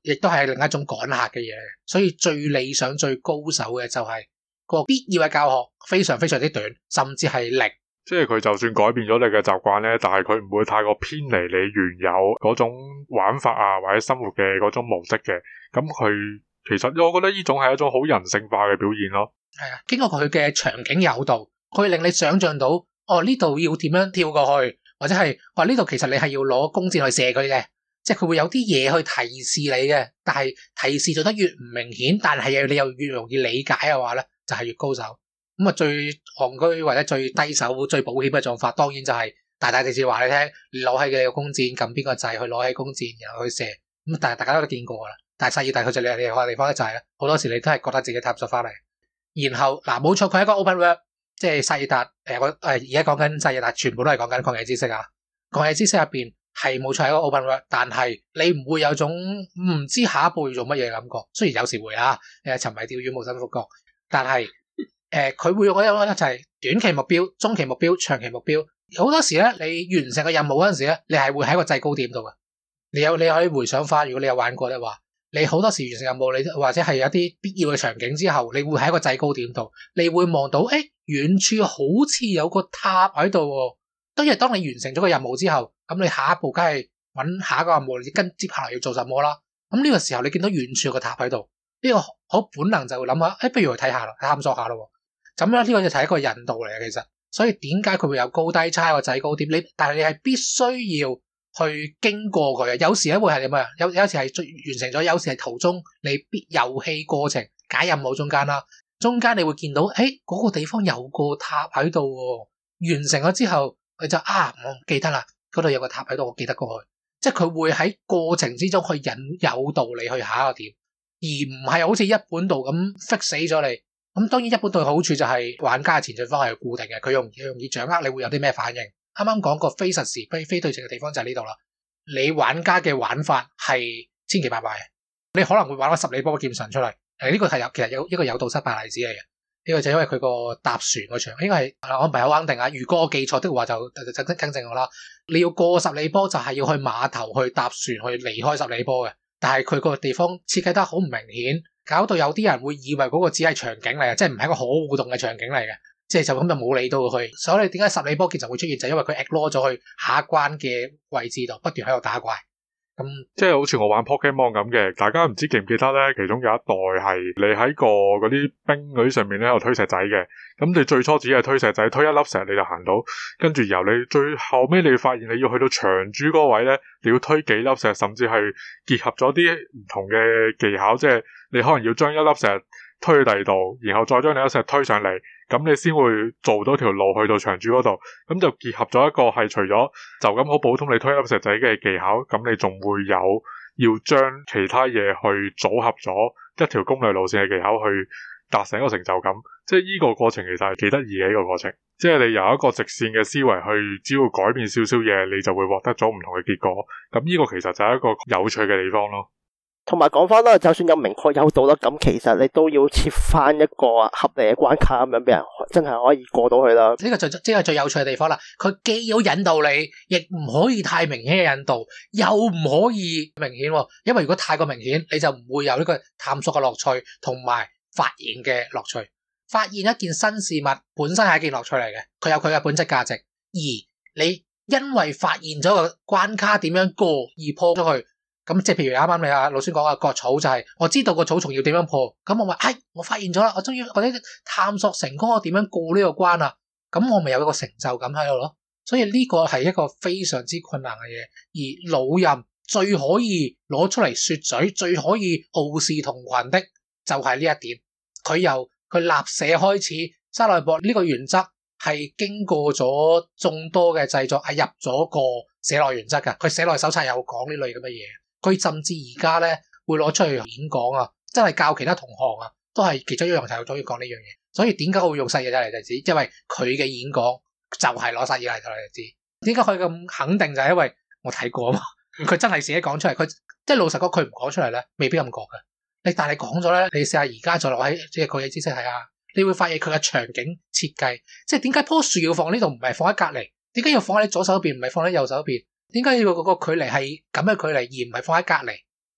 亦都係另一種趕客嘅嘢嚟嘅。所以最理想最高手嘅就係個必要嘅教學非常非常之短，甚至係零。 即係佢就算改變咗你嘅習慣咧，但係佢唔會太過偏離你原有嗰種玩法啊或者生活嘅嗰種模式嘅。咁佢其實我覺得呢種係一種好人性化嘅表現咯。 係啊，經過佢嘅場景誘導，佢令你想象到呢度要點樣跳過去，或者係呢度其實你係要攞弓箭去射佢嘅，即係佢會有啲嘢去提示你嘅。但係提示做得越唔明顯，但係你又越容易理解嘅話咧，就係越高手。咁啊，最戇居或者最低手最保險嘅做法，當然就係大大地字話你聽，你攞起你個弓箭，撳邊個掣去攞起弓箭，然後去射。咁但係大家都見過噶啦。但係細大佢就你厲害嘅地方咧就係咧，好多時你都係覺得自己探索翻嚟。然後嗱，冇錯，佢係一個 open world， 即係薩爾達我而家講緊薩爾達，全部都係講緊曠野之息啊。曠野之息入邊係冇錯係一個 open world， 但係你唔會有種唔知下一步要做乜嘢嘅感覺。雖然有時會沉迷釣魚冇新發覺，但係佢會用嗰種就係短期目標、中期目標、長期目標。好多時咧，你完成個任務嗰陣時咧，你係會喺個制高點度嘅。你可以回想翻，如果你有玩過嘅話，你好多時完成任務，你或者係有啲必要嘅場景之後，你會喺一個制高點度，你會望到遠處好似有個塔喺度喎。當然，當你完成咗個任務之後，咁你下一步梗係揾下一個任務，你跟接下來要做什麼啦？咁呢個時候你見到遠處有個塔喺度，呢個好本能就會諗下，不如去睇下咯，探索下咯。咁樣呢個就係一個引導嚟嘅，其實。所以點解佢會有高低差個制高點？但係你係必須要去經過佢嘅。有時咧會係點啊？有時係完成咗，有時係途中你遊戲過程解任務中間啦，中間你會見到嗰個地方有個塔喺度喎。完成咗之後，佢就我記得啦，嗰度有個塔喺度，我記得過去。即係佢會喺過程之中去誘導你去下一個點，而唔係好似一本道咁 fix 死咗你。咁當然一本道嘅好處就係玩家嘅前進方向係固定嘅，佢容易掌握你會有啲咩反應。啱啱講過非實時非對稱嘅地方就係呢度啦。你玩家嘅玩法係千奇百怪，你可能會玩個十里波劍神出嚟。呢個係其實有一個有道失敗例子嚟嘅。呢個就因為佢個搭船個場應該係我唔係好肯定啊。如果我記錯的話就更正我啦。你要過十里波就係要去碼頭去搭船去離開十里波嘅，但係佢個地方設計得好唔明顯。搞到有啲人會以為嗰個只係場景嚟嘅，即係唔係一個可互動嘅場景嚟嘅，即係就咁就冇理到佢。所以點解十里波劍神會出現，就因為佢 ignore 咗去下一關嘅位置度，不斷喺度打怪。咁即係好似我玩 Pokemon 咁嘅，大家唔知記唔記得咧？其中有一代係你喺個嗰啲冰嗰啲上面咧，有推石仔嘅。咁你最初只係推石仔，推一粒石你就行到，跟住由你最後尾你發現你要去到長珠嗰個位咧，你要推幾粒石，甚至係結合咗啲唔同嘅技巧，即係你可能要將一粒石推去第二度，然後再將另一粒石推上嚟，咁你先會做到條路去到長珠嗰度。咁就結合咗一個係除咗就咁好普通你推一粒石仔嘅技巧，咁你仲會有要將其他嘢去組合咗一條攻略路線嘅技巧去達成一個成就感。即係呢個過程其實係幾得意嘅。呢個過程即係你由一個直線嘅思維去，只要改變少少嘢，你就會獲得咗唔同嘅結果。咁呢個其實就係一個有趣嘅地方咯。 同埋講翻啦，就算有明確誘導啦，咁其實你都要設翻一個合理嘅關卡，咁樣俾人真係可以過到去啦。 呢個即係最有趣嘅地方啦。佢既要引導你，亦唔可以太明顯嘅引導，又唔可以明顯，因為如果太過明顯，你就唔會有呢個探索嘅樂趣同埋發現嘅樂趣。發現一件新事物本身係一件樂趣嚟嘅，佢有佢嘅本質價值。而你因為發現咗個關卡點樣過而破咗佢。咁即係譬如啱啱你老師講嘅割草就係，我知道個草叢要點樣破，咁我話我發現咗啦，我終於或者探索成功，我點樣過呢個關啊？咁我咪有一個成就感喺度咯。所以呢個係一個非常之困難嘅嘢，而老任最可以攞出嚟說嘴，最可以傲視同群的就係呢一點。佢由佢立社開始，沙奈博呢個原則係經過咗眾多嘅製作，係入咗個寫內原則㗎。佢寫內手冊有講呢類咁嘅嘢。佢甚至而家咧會攞出去演講啊，真係教其他同行啊，都係其中一樣就係中意講呢樣嘢。所以點解佢會用薩爾達嚟例子？因為佢嘅演講就係攞薩爾達嚟例子。點解佢咁肯定？就係因為我睇過啊嘛。佢真係自己講出嚟，佢即係老實講，佢唔講出嚟咧，未必咁覺嘅。但係你講咗咧，你試下而家再落喺即係個嘢知識睇下，你會發現佢嘅場景設計，即係點解棵樹要放呢度，唔係放喺隔離？點解要放喺左手邊，唔係放喺右手邊？點解要個距離係咁嘅距離，而唔係放喺隔離？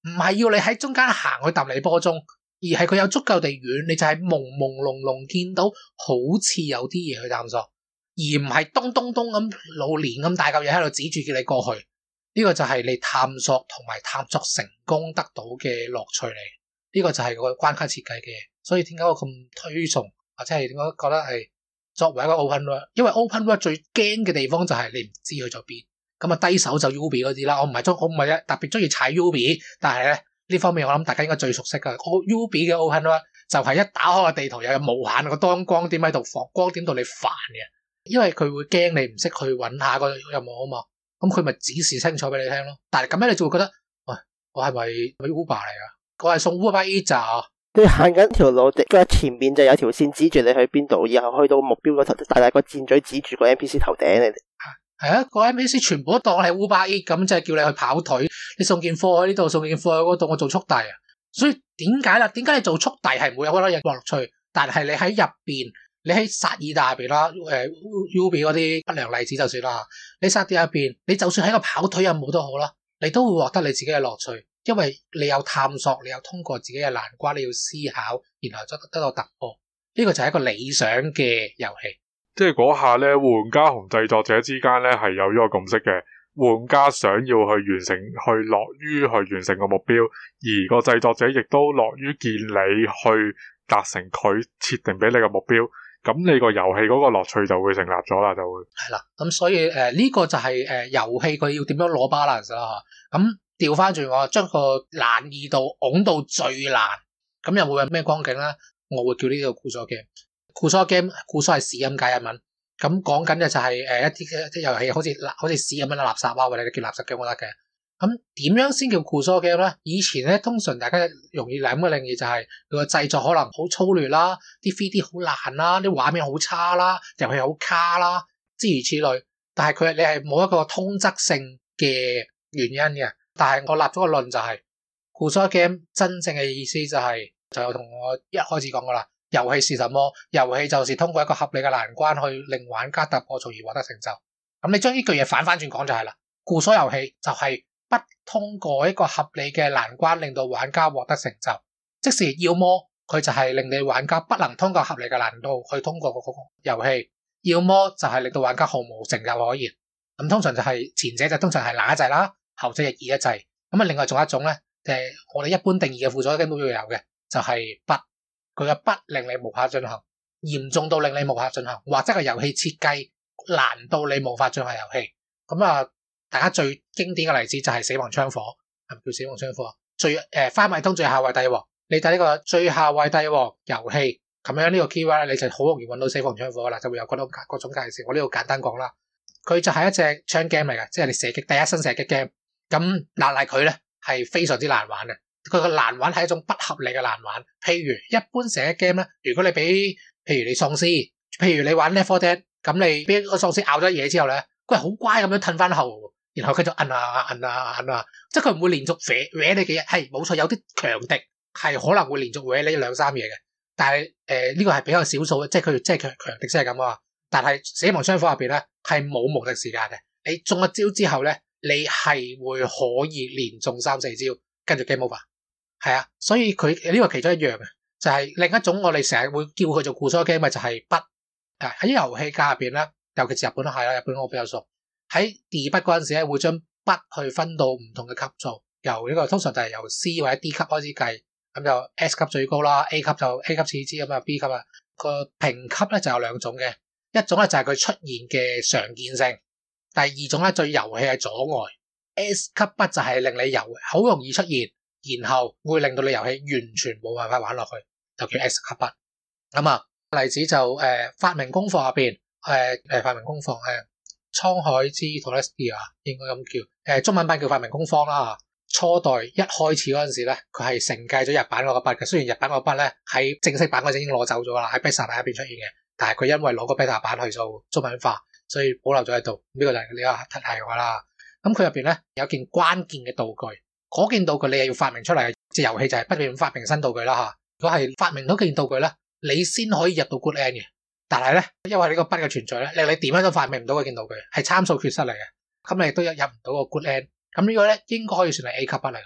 唔係要你喺中間行去揼你波鐘，而係佢有足夠地遠，你就係朦朦朧朧見到好似有啲嘢去探索，而唔係咚咚咚咁老年咁大嚿嘢喺度指住叫你過去。呢個就係你探索同埋探索成功得到嘅樂趣嚟。呢個就係個關卡設計嘅，所以點解我咁推崇，或者係點解覺得係作為一個 open world， 因為 open world 最驚嘅地方就係你唔知去咗邊，咁啊低手就 Ubi 嗰啲啦。我唔係特別中意踩 Ubi， 但係咧呢方面我諗大家應該最熟悉噶。Ubi 嘅 open world 就係一打開個地圖又有無限個當光點喺度放，光點到你煩嘅，因為佢會驚你唔識去揾下個任務啊嘛。咁佢咪指示清楚俾你聽咯。但係咁樣你就會覺得，喂，我係咪 Uber 嚟噶？我係送 Uber Eats。 你行緊條路，跟住前面就有條線指住你去邊度，然後去到目標嗰頭，大個箭嘴指住個 NPC 頭頂你哋。 係啊，個 NPC 全部都當係 Uber Eats 咁，就係叫你去跑腿，你送件貨去呢度，送件貨去嗰度，我做速遞啊。所以點解啦？點解你做速遞係唔會有嗰啲樂趣？但係你喺入邊，你喺薩爾達入邊啦，Ubi 嗰啲不良例子就算啦。你薩爾達入邊，你就算喺個跑腿任務都好啦，你都會獲得你自己嘅樂趣，因為你有探索，你有通過自己嘅難關，你要思考，然後得到突破。呢個就係一個理想嘅遊戲。 即係嗰下咧，玩家同製作者之間咧係有咗個共識嘅。玩家想要去完成，去樂於去完成個目標，而個製作者亦都樂於見你去達成佢設定俾你嘅目標。咁你個遊戲嗰個樂趣就會成立咗啦，就會係啦。咁所以呢個就係遊戲佢要點樣攞 balance 啦。咁調翻轉我將個難易度拱到最難，咁又會有咩光景咧？我會叫呢個固鎖 game。固鎖 game， 固鎖係屎咁解日文。咁講緊嘅就係一啲遊戲好似屎咁樣嘅垃圾啊，或者你叫垃圾 game 都得嘅。咁點樣先叫固鎖 game 咧？以前咧通常大家容易諗嘅定義就係佢個製作可能好粗劣啦，啲 3D 好爛啦，啲畫面好差啦，遊戲好卡啦，諸如此類。但係你係冇一個通則性嘅原因嘅。但係我立咗個論就係固鎖 game 真正嘅意思就係就有同我一開始講噶啦。遊戲是什麼？遊戲就是通過一個合理嘅難關去令玩家突破，從而獲得成就。咁你將呢句嘢反轉講就係啦，固鎖遊戲就係不通過一個合理嘅難關令到玩家獲得成就，即是要麼佢就係令你玩家不能通過合理嘅難度去通過嗰個遊戲，要麼就係令到玩家毫無成就可言。咁通常就係前者就通常係難一滯啦，後者就易一滯。咁啊，另外仲有一種咧，我哋一般定義嘅固鎖 game 都要有嘅，就係不。佢嘅不令你無法進行，嚴重到令你無法進行，或者係遊戲設計難到你無法進行遊戲。咁啊，大家最經典嘅例子就係死亡槍火，係咪叫死亡槍火？花米通最後位帝王，你睇呢個最後位帝王遊戲咁樣呢個 keyword 你就好容易揾到死亡槍火啦，就會有各種介紹。我呢度簡單講啦，佢就係一隻槍 game 嚟嘅，即係你射擊第一身射擊 game。咁但係佢咧係非常之難玩嘅。佢個難玩係一種不合理嘅難玩，譬如一般射擊 game 咧，如果你譬如你喪屍，譬如你玩 Left 4 Dead，咁你俾個喪屍咬咗嘢之後咧，佢係好乖咁樣褪翻後，然後佢就摁啊，即係佢唔會連續搲你嘅嘢，係冇錯，有啲強敵係可能會連續搲你兩三嘢嘅，但係呢個係比較少數，即係佢即係強敵先係咁啊。但係死亡槍火入邊咧係冇無敵時間嘅，你中一招之後咧，你係會可以連中3-4招，跟住 game over。係啊，所以佢呢個其中一樣嘅，就係另一種我哋成日會叫佢做固鎖 game，咪就係不喺遊戲界入邊咧，尤其是日本都係啦，日本我比較熟。喺 debug 嗰陣時咧，會將不去分到唔同嘅級數，由呢個通常就係由 C 或者 D 級開始計，咁就 S 級最高啦 ，A 級就 A 級次之咁啊 ，B 級啊個評級咧就有兩種嘅，一種咧就係佢出現嘅常見性，第二種咧對遊戲係阻礙。S 級不就係令你好容易出現。然後會令到你遊戲完全冇辦法玩落去，就叫 S 級不。咁啊，例子就發明功課入邊，發明功課滄海之 Celestia 應該咁叫，中文版叫發明工坊啦。初代一開始嗰陣時咧，佢係承繼咗日版嗰個筆嘅，雖然日版嗰個筆咧喺正式版嗰陣已經攞走咗啦，喺 beta 版入邊出現嘅，但係佢因為攞個 beta 版去做中文化，所以保留咗喺度。呢個就係你個題外啦。咁佢入邊咧有件關鍵嘅道具。嗰件道具你係要發明出嚟嘅，即係遊戲就係不斷發明新道具啦吓。如果係發明到件道具咧，你先可以入到 good end 嘅。但係咧，因為呢個筆嘅存在咧，令你點樣都發明唔到嗰件道具，係參數缺失嚟嘅。咁你亦都入唔到個 good end。咁呢個咧應該可以算係 A 級筆嚟噶啦。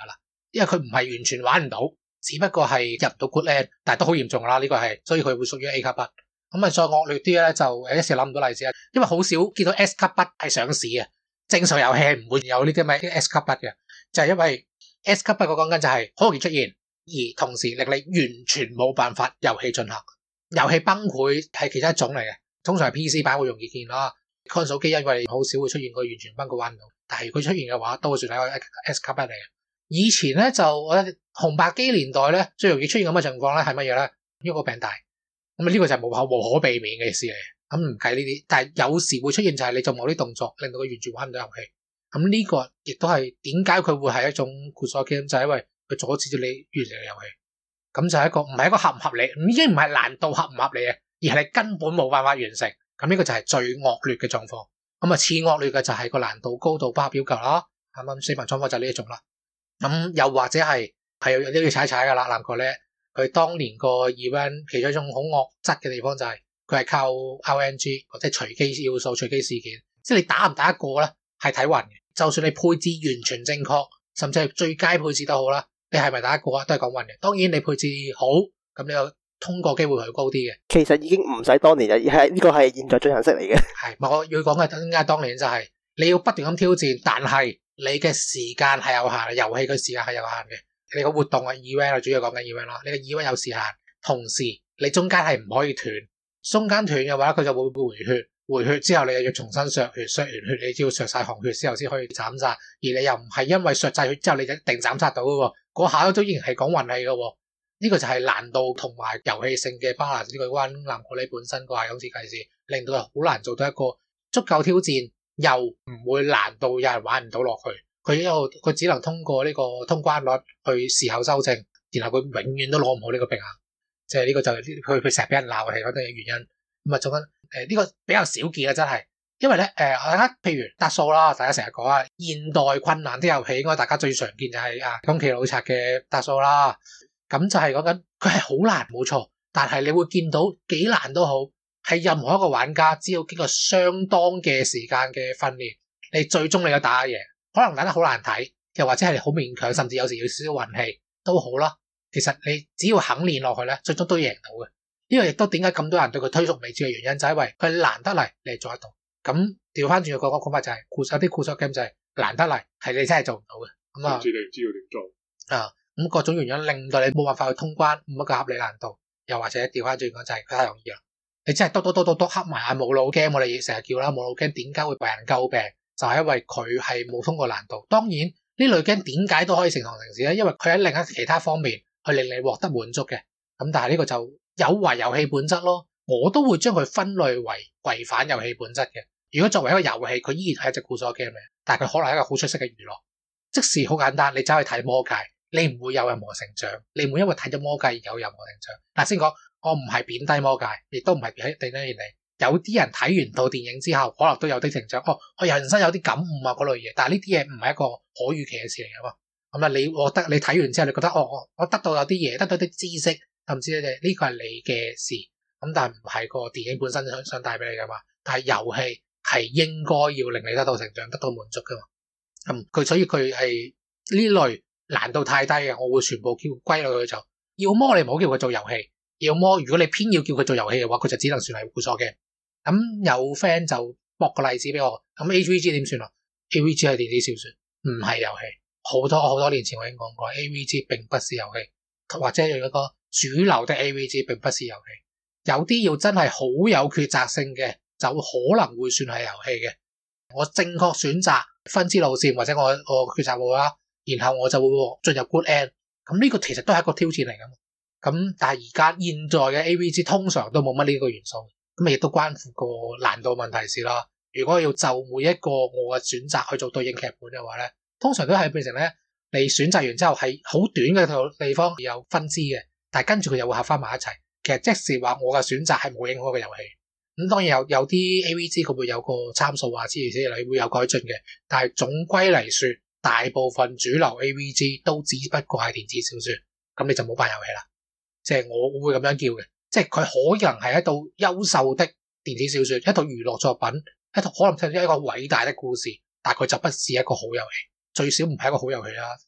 因為佢唔係完全玩唔到，只不過係入唔到 good end， 但係都好嚴重啦，呢個係，所以佢會屬於 A 級筆。咁啊再惡劣啲咧就一時諗唔到例子啊，因為好少見到 S 級筆係上市嘅，正常遊戲係唔會有呢啲咩 S 級筆嘅，就係因為 S 級筆個講緊就係好容易出現，而同時令你完全冇辦法遊戲進行，遊戲崩潰係其中一種嚟嘅，通常係 PC 版會容易見啦。console 機因為好少會出現個完全崩潰玩唔到，但係如果出現嘅話，都會算係一個 S 級筆嚟嘅。以前咧就我覺得紅白機年代咧最容易出現咁嘅情況咧係乜嘢咧？呢個病大，咁呢個就係無可避免嘅事嚟。咁唔計呢啲，但係有時會出現就係你做某啲動作，令到佢完全玩唔到遊戲。咁呢個亦都係點解佢會係一種 console game，就係因為佢阻止咗你完成嘅遊戲。咁就係一個唔係一個合唔合理，已經唔係難度合唔合理嘅，而係你根本冇辦法完成。咁呢個就係最惡劣嘅狀況。咁啊次惡劣嘅就係個難度高度不合要求啦。啱啱死亡狀況就係呢一種啦。咁又或者係有啲要踩噶啦，南國咧佢當年個 event 其中一種好惡質嘅地方就係佢係靠 RNG 或者隨機要素、隨機事件，即係你打唔打得過咧係睇運嘅。就算你配置完全正確，甚至係最佳配置都好啦，你係咪打得過啊？都係講運嘅。當然你配置好，咁你有通過機會係高啲嘅。其實已經唔使當年啦，而係呢個係現在進行式嚟嘅。係，我要講嘅點解當年就係你要不斷咁挑戰，但係你嘅時間係有限，遊戲嘅時間係有限嘅。你個活動嘅 event 主要講緊 event 啦，你個 event 有時限，同時你中間係唔可以斷，中間斷嘅話佢就會回血之後你又要重新削血，削完血你只要削晒紅血之後先可以斬殺，而你又唔係因為削晒血之後你就一定斬殺到嘅喎，嗰下都依然係講運氣嘅喎。呢個就係難度同埋遊戲性嘅 balance，呢個關南國里本身個系統設計師令到佢好難做到一個足夠挑戰，又唔會難到有人玩唔到落去。佢只能通過呢個通關率去事後修正，然後佢永遠都攞唔好呢個平衡，即係呢個就係佢成日俾人鬧係嗰啲原因。咁啊，總之呢個比較少見啊，真係，因為咧大家譬如達數啦，大家成日講啊，現代困難啲遊戲應該大家最常見就係宮崎老賊嘅達數啦。咁就係講緊佢係好難冇錯，但係你會見到幾難都好，係任何一個玩家只要經過相當嘅時間嘅訓練，你最終你都打贏，可能打得好難睇，又或者係好勉強，甚至有時要少少運氣都好啦。其實你只要肯練落去咧，最終都贏到嘅。呢個亦都點解咁多人對佢推崇未知嘅原因，就係因為佢難得嚟你係做得到。咁調翻轉個講法就係有啲酷索 game 就係難得嚟係你真係做唔到嘅。咁啊， 你唔知道點做啊。咁各種原因令到你冇辦法去通關，冇一個合理難度，又或者調翻轉講就係佢太容易啦。你真係篤黑埋眼冇腦 game，我哋成日叫啦冇腦 game，點解會被人詬病？就係因為佢係冇通過難度。當然呢類 game 點解都可以成行成市咧？因為佢喺另一其他方面去令你獲得滿足嘅。咁但係呢個就有違遊戲本質咯。我都會將佢分類為違反遊戲本質嘅。如果作為一個遊戲，佢依然係一隻固鎖 game 嘅，但係佢可能係一個好出色嘅娛樂。即使好簡單，你走去睇魔界。你唔會有任何成長，你唔會因為睇咗魔界而有任何成長。嗱，先講，我唔係貶低魔界，亦都唔係貶低人哋。有啲人睇完套電影之後，可能都有啲成長。我人生有啲感悟啊嗰類嘢，但係呢啲嘢唔係一個可預期嘅事嚟㗎嘛。咁啊，你睇完之後，你覺得我得到有啲嘢，得到啲知識，甚至呢個係你嘅事。咁但係唔係個電影本身想帶俾你㗎嘛？但係遊戲係應該要令你得到成長，得到滿足㗎嘛。所以佢係呢類。難度太低嘅，我會全部叫歸落去就，要麼你唔好叫佢做遊戲，要麼如果你偏要叫佢做遊戲嘅話，佢就只能算係固鎖嘅。咁有 friend 就駁個例子俾我，咁 AVG 點算啊 ？AVG 係電子小說，唔係遊戲。好多年前我已經講過 ，AVG 並不是遊戲，或者用一個主流的 AVG 並不是遊戲。有啲要真係好有抉擇性嘅，就可能會算係遊戲嘅。我正確選擇分支路線或者我抉擇路啦。然後我就會進入 good end， 咁呢個其實都係一個挑戰嚟㗎嘛。咁但係而家現在嘅 AVG 通常都冇乜呢個元素，咁亦都關乎個難度問題事啦。如果要就每一個我嘅選擇去做對應劇本嘅話咧，通常都係變成咧，你選擇完之後係好短嘅地方有分支嘅，但係跟住佢又會合翻埋一齊。其實即是話我嘅選擇係冇影響個遊戲。咁當然有啲 AVG 佢會有個參數啊之類你會有改進嘅，但係總歸嚟說。大部分主流 AVG 都只不過係電子小說，咁你就冇辦遊戲啦。即係我會咁樣叫嘅，即係佢可能係一套優秀的電子小說，一套娛樂作品，一套可能甚至一個偉大的故事，但係佢就不是一個好遊戲，最少唔係一個好遊戲啦。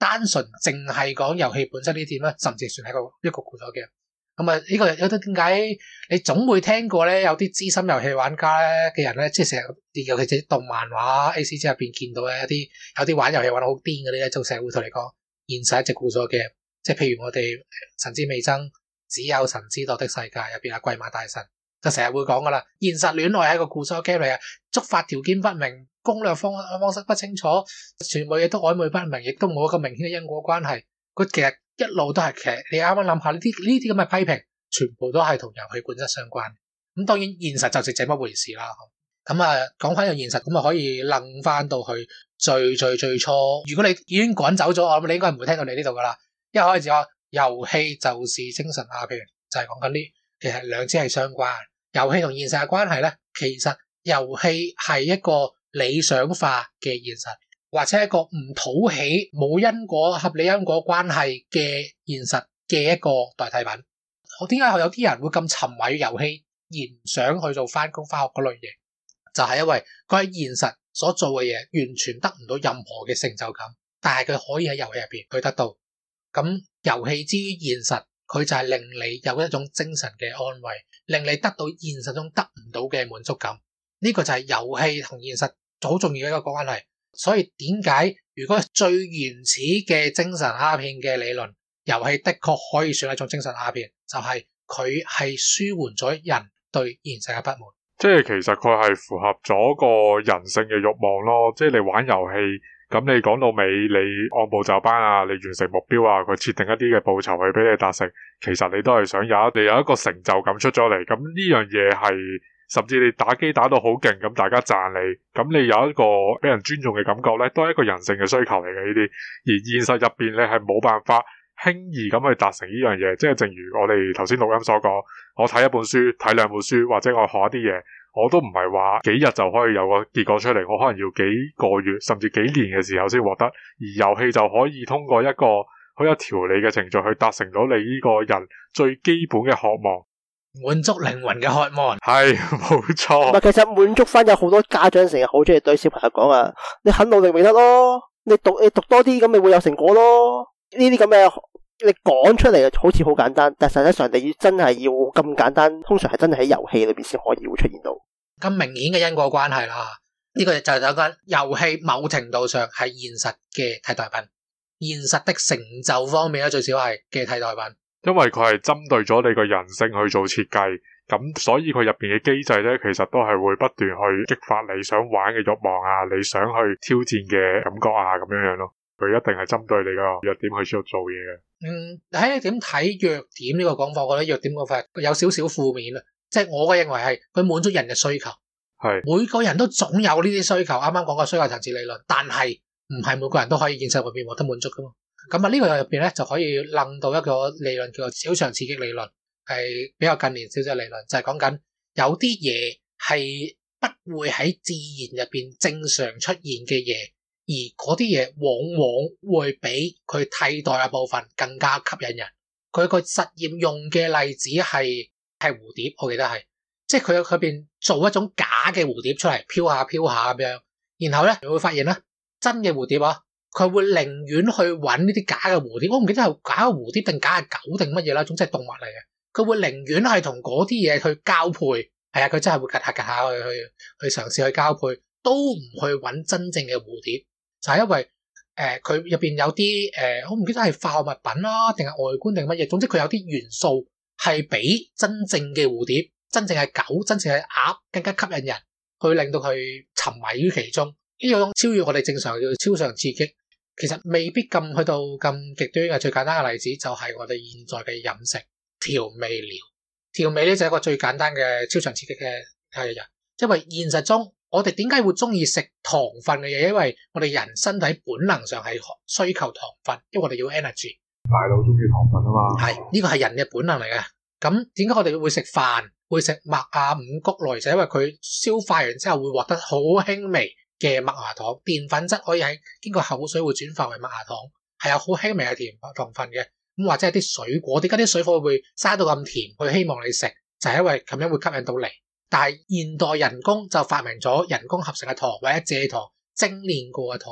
單純淨係講遊戲本身呢點咧，甚至算係一個故咗嘅。咁啊，呢個有啲點解你總會聽過咧？有啲資深遊戲玩家咧嘅人咧，即係成日，尤其是動漫畫 ACG 入邊見到咧，有啲玩遊戲玩得好癲嗰啲咧，就成日會同你講現實一直故咗嘅。即係譬如我哋神之未爭，只有神知道的世界入邊啊，貴馬大神就成日會講噶啦，現實戀愛係一個故咗 game 嚟嘅，觸發條件不明，攻略方式不清楚，全部嘢都曖昧不明，亦都冇一個明顯嘅因果關係。佢其實一路都係，其實你啱啱諗下呢啲咁嘅批評，全部都係同遊戲本質相關。咁當然現實就係這麼回事啦。咁啊，講翻個現實，咁啊可以楞翻到去最初。如果你已經趕走咗我，咁你應該唔會聽到你呢度噶啦。一開始話遊戲就是精神鴉片，就係講緊呢，其實兩者係相關。遊戲同現實嘅關係咧，其實遊戲係一個理想化嘅現實，或者一個唔討喜、冇因果、合理因果關係嘅現實嘅一個代替品。我點解有啲人會咁沉迷於遊戲，而唔想去做翻工翻學嗰類嘢？就係因為佢喺現實所做嘅嘢完全得唔到任何嘅成就感，但係佢可以喺遊戲入邊去得到。咁遊戲之於現實，佢就係令你有一種精神嘅安慰，令你得到現實中得唔到嘅滿足感。呢個就係遊戲同現實好重要嘅一個關係。所以點解如果最原始嘅精神鴉片嘅理論，遊戲的確可以算係一種精神鴉片，就係佢係舒緩咗人對現實嘅不滿。 即係其實佢係符合咗個人性嘅慾望咯。即係你玩遊戲，咁你講到尾，你按部就班啊，你完成目標啊，佢設定一啲嘅報酬去俾你達成，其實你都係想你有一個成就感出咗嚟。咁呢樣嘢係甚至你打機打到好勁，咁大家讚你，咁你有一個俾人尊重嘅感覺咧，都係一個人性嘅需求嚟嘅呢啲。而現實入邊你係冇辦法輕易咁去達成呢樣嘢，即係正如我哋頭先錄音所講，我睇一本書、睇兩本書，或者我學一啲嘢，我都唔係話幾日就可以有個結果出嚟，我可能要幾個月甚至幾年嘅時候先獲得。而遊戲就可以通過一個好有條理嘅程序去達成到你呢個人最基本嘅渴望， 滿足靈魂嘅渴望。 係冇錯。 其實滿足翻有好多家長成日好中意對小朋友講啊，你肯努力咪得咯，你讀多啲咁咪會有成果咯。呢啲咁嘅你講出嚟好似好簡單，但實際上你真係要咁簡單，通常係真係喺遊戲裏邊先可以會出現到咁明顯嘅因果關係啦。呢個就係講緊遊戲某程度上係現實嘅替代品，現實的成就方面咧最少係嘅替代品。 因為佢係針對咗你個人性去做設計，咁所以佢入邊嘅機制咧，其實都係會不斷去激發你想玩嘅慾望啊，你想去挑戰嘅感覺啊，咁樣樣咯。佢一定係針對你個弱點去做嘢嘅。 睇你點睇弱點呢個講法？我覺得弱點講法有少少負面啦。即係我嘅認為係佢滿足人嘅需求，係每個人都總有呢啲需求。啱啱講過需求層次理論，但係唔係每個人都可以現實入邊獲得滿足噶嘛。咁啊呢個入邊咧就可以楞到一個理論叫做小場刺激理論，係比較近年少少理論，就係講緊有啲嘢係不會喺自然入邊正常出現嘅嘢。而嗰啲嘢往往會比佢替代嘅部分更加吸引人。佢個實驗用嘅例子係蝴蝶，我記得係，即係佢喺佢邊做一種假嘅蝴蝶出嚟，飄下飄下咁樣。然後咧，你會發現咧，真嘅蝴蝶啊，佢會寧願去揾呢啲假嘅蝴蝶。我唔記得係假嘅蝴蝶定假嘅狗定乜嘢啦，總之係動物嚟嘅。佢會寧願係同嗰啲嘢去交配，係啊，佢真係會趌下趌下去嘗試去交配，都唔去揾真正嘅蝴蝶。就係因為佢入邊有啲我唔記得係化學物品啦，定係外觀定乜嘢，總之佢有啲元素係比真正嘅蝴蝶、真正係狗、真正係鴨更加吸引人，去令到佢沉迷於其中。呢種超越我哋正常叫超常刺激，其實未必咁去到咁極端嘅。最簡單嘅例子就係我哋現在嘅飲食調味料，調味呢就係一個最簡單嘅超常刺激嘅人，因為現實中。我哋點解會中意食糖分嘅嘢？因為我哋人身體本能上係需求糖分，因為我哋要 energy。 大腦中意糖分啊嘛。 係，呢個係人嘅本能嚟嘅。咁點解我哋會食飯、會食麥啊、五穀類？就因為佢消化完之後會獲得好輕微嘅麥芽糖，澱粉質可以喺經過口水會轉化為麥芽糖，係有好輕微嘅甜糖分嘅。咁或者係啲水果，點解啲水果會生到咁甜？佢希望你食，就係因為咁樣會吸引到你。但係現代人工就發明咗人工合成嘅糖或者蔗糖、精煉過嘅糖，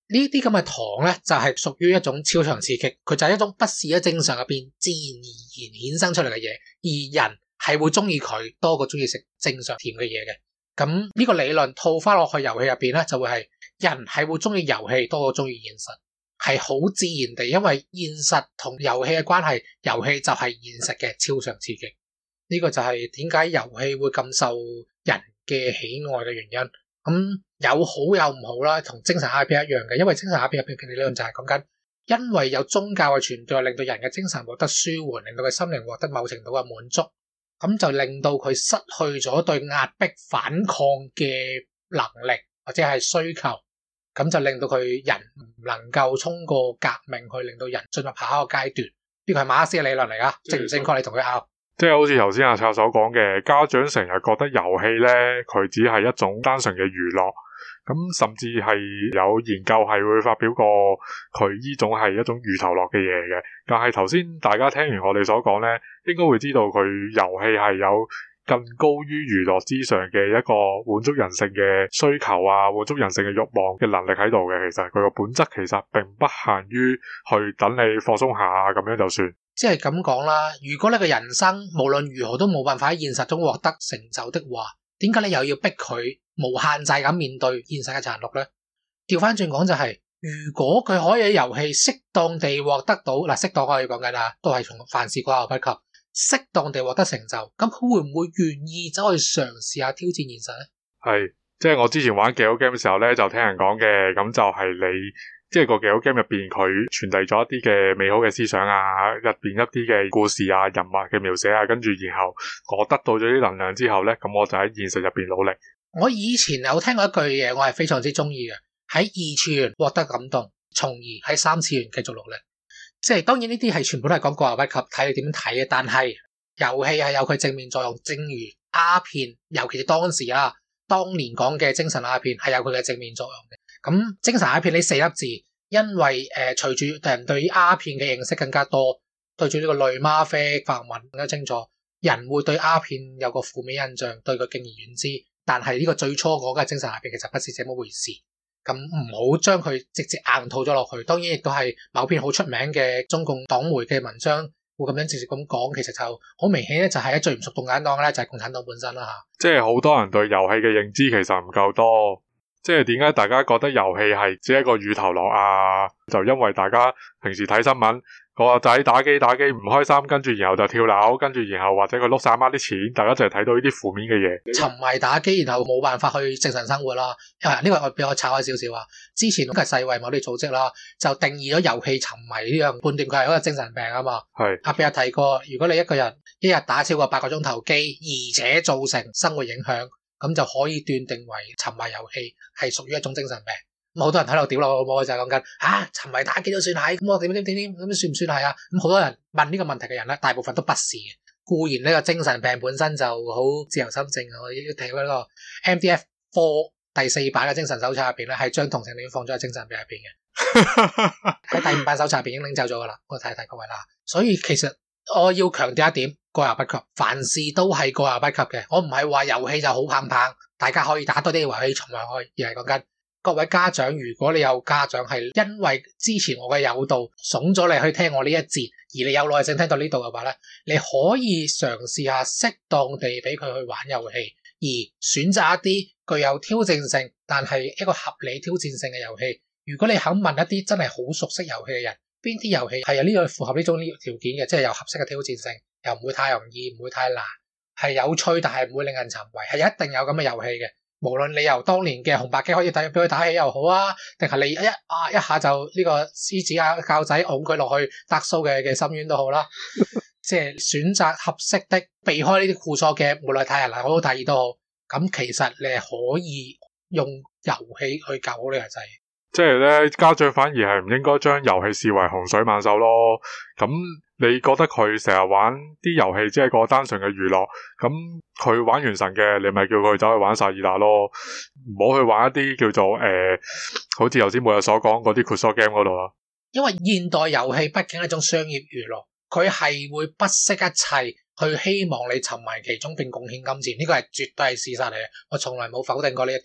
呢啲咁嘅糖咧，就係屬於一種超常刺激，佢就係一種不是喺正常入邊自然而然衍生出嚟嘅嘢，而人係會中意佢多過中意食正常甜嘅嘢嘅。咁呢個理論套翻落去遊戲入邊咧，就會係人係會中意遊戲多過中意現實，係好自然地，因為現實同遊戲嘅關係，遊戲就係現實嘅超常刺激。呢個就係點解遊戲會咁受人嘅喜愛嘅原因。咁有好有唔好啦，同精神鴉片一樣嘅，因為精神鴉片入邊嘅理論就係講緊，因為有宗教嘅存在，令到人嘅精神獲得舒緩，令到佢心靈獲得某程度嘅滿足，咁就令到佢失去咗對壓迫反抗嘅能力或者係需求，咁就令到佢人唔能夠通過革命去令到人進入下一個階段。呢個係馬克思嘅理論嚟噶，正唔正確？你同佢拗。 即係好似頭先阿策所講嘅，家長成日覺得遊戲咧，佢只係一種單純嘅娛樂，咁甚至係有研究係會發表過佢呢種係一種娛頭樂嘅嘢嘅。但係頭先大家聽完我哋所講咧，應該會知道佢遊戲係有更高於娛樂之上嘅一個滿足人性嘅需求啊，滿足人性嘅慾望嘅能力喺度嘅。其實佢個本質其實並不限於去等你放鬆下咁樣就算。 即係咁講啦，如果你嘅人生無論如何都冇辦法喺現實中獲得成就的話，點解你又要逼佢無限制咁面對現實嘅殘酷呢？調翻轉講就係，如果佢可以喺遊戲適當地獲得到嗱，適當可以講緊啦，都係從凡事過猶不及，適當地獲得成就，咁佢會唔會願意走去嘗試下挑戰現實呢？ 係，即係我之前玩 Gal Game 嘅時候咧，就聽人講嘅，咁就係你。即係個 Gal Game 入邊，佢傳遞咗一啲嘅美好嘅思想啊，入邊一啲嘅故事啊、人物嘅描寫啊，跟住然後我得到咗啲能量之後咧，咁我就喺現實入邊努力。我以前有聽過一句嘢，我係非常之中意嘅，喺二次元獲得感動，從而喺三次元繼續努力。即係當然呢啲係全部都係講過猶不及，睇你點樣睇嘅。但係遊戲係有佢正面作用，正如鴉片，尤其是當時當年講嘅精神鴉片係有佢嘅正面作用嘅。咁精神鴉片呢4粒字，因為隨住人對鴉片嘅認識更加多，對住呢個類嗎啡發文更加清楚，人會對鴉片有個負面印象，對佢敬而遠之。但係呢個最初講嘅精神鴉片其實不是這麼回事。咁唔好將佢直接硬套咗落去。當然亦都係某篇好出名嘅中共黨媒嘅文章會咁樣直接咁講，其實就好明顯咧，就係最唔熟共產黨嘅咧，就係共產黨本身啦嚇。 即係好多人對遊戲嘅認知其實唔夠多。即係點解大家覺得遊戲係只係一個娛頭樂啊？就因為大家平時睇新聞，個仔打機唔開心，跟住然後就跳樓，跟住然後或者佢碌晒媽啲錢，大家就係睇到呢啲負面嘅嘢。 沉迷打機，然後冇辦法去正常生活啦。因為呢個我俾我炒開少少啊。之前係世衛某啲組織啦，就定義咗遊戲沉迷呢樣，判斷佢係一個精神病啊嘛。 係阿比有提過，如果你一個人一日打超過8個鐘頭機，而且造成生活影響，咁就可以斷定為沉迷遊戲係屬於一種精神病。咁好多人喺度屌我老母就係講緊沉迷打機都算係，咁我點咁算唔算係啊？咁好多人問呢個問題嘅人咧，大部分都不是嘅。固然呢個精神病本身就好自由心證，我亦都睇過呢個 MDF4 第4版嘅精神手冊入邊咧，係將同性戀放咗喺精神病入邊嘅。喺第5版手冊入邊已經拎走咗噶啦，我睇各位啦。所以其實我要強調一點，過猶不及，凡事都係過猶不及嘅。我唔係話遊戲就好棒棒，大家可以打多啲遊戲重埋去，而係講緊各位家長，如果你有家長係因為支持我嘅誘導，慫咗你去聽我呢一節，而你有耐性聽到呢度嘅話咧，你可以嘗試下適當地俾佢去玩遊戲，而選擇一啲具有挑戰性，但係一個合理挑戰性嘅遊戲。如果你肯問一啲真係好熟悉遊戲嘅人，邊啲遊戲係有呢個符合呢種條件嘅，即係有合適嘅挑戰性，又唔會太容易，唔會太難，係有趣但係唔會令人沉迷，係一定有咁嘅遊戲嘅。無論你由當年嘅紅白機可以俾佢打起又好啊，定係你一下就呢個獅子教仔㧬佢落去Dark Souls嘅深淵都好啦。即係選擇合適的，避開呢啲酷索嘅，無論太難好太易都好。咁其實你係可以用遊戲去教好呢個仔。 即係咧，家長反而係唔應該將遊戲視為洪水猛獸咯。咁你覺得佢成日玩啲遊戲只係個單純嘅娛樂，咁佢玩完神嘅，你咪叫佢走去玩薩爾達咯，唔好去玩一啲叫做好似頭先每日所講嗰啲 console game 嗰度咯。 因為現代遊戲畢竟係一種商業娛樂，佢係會不惜一切去希望你沉迷其中並貢獻金錢，呢個係絕對係事實嚟嘅，我從來冇否定過呢一點。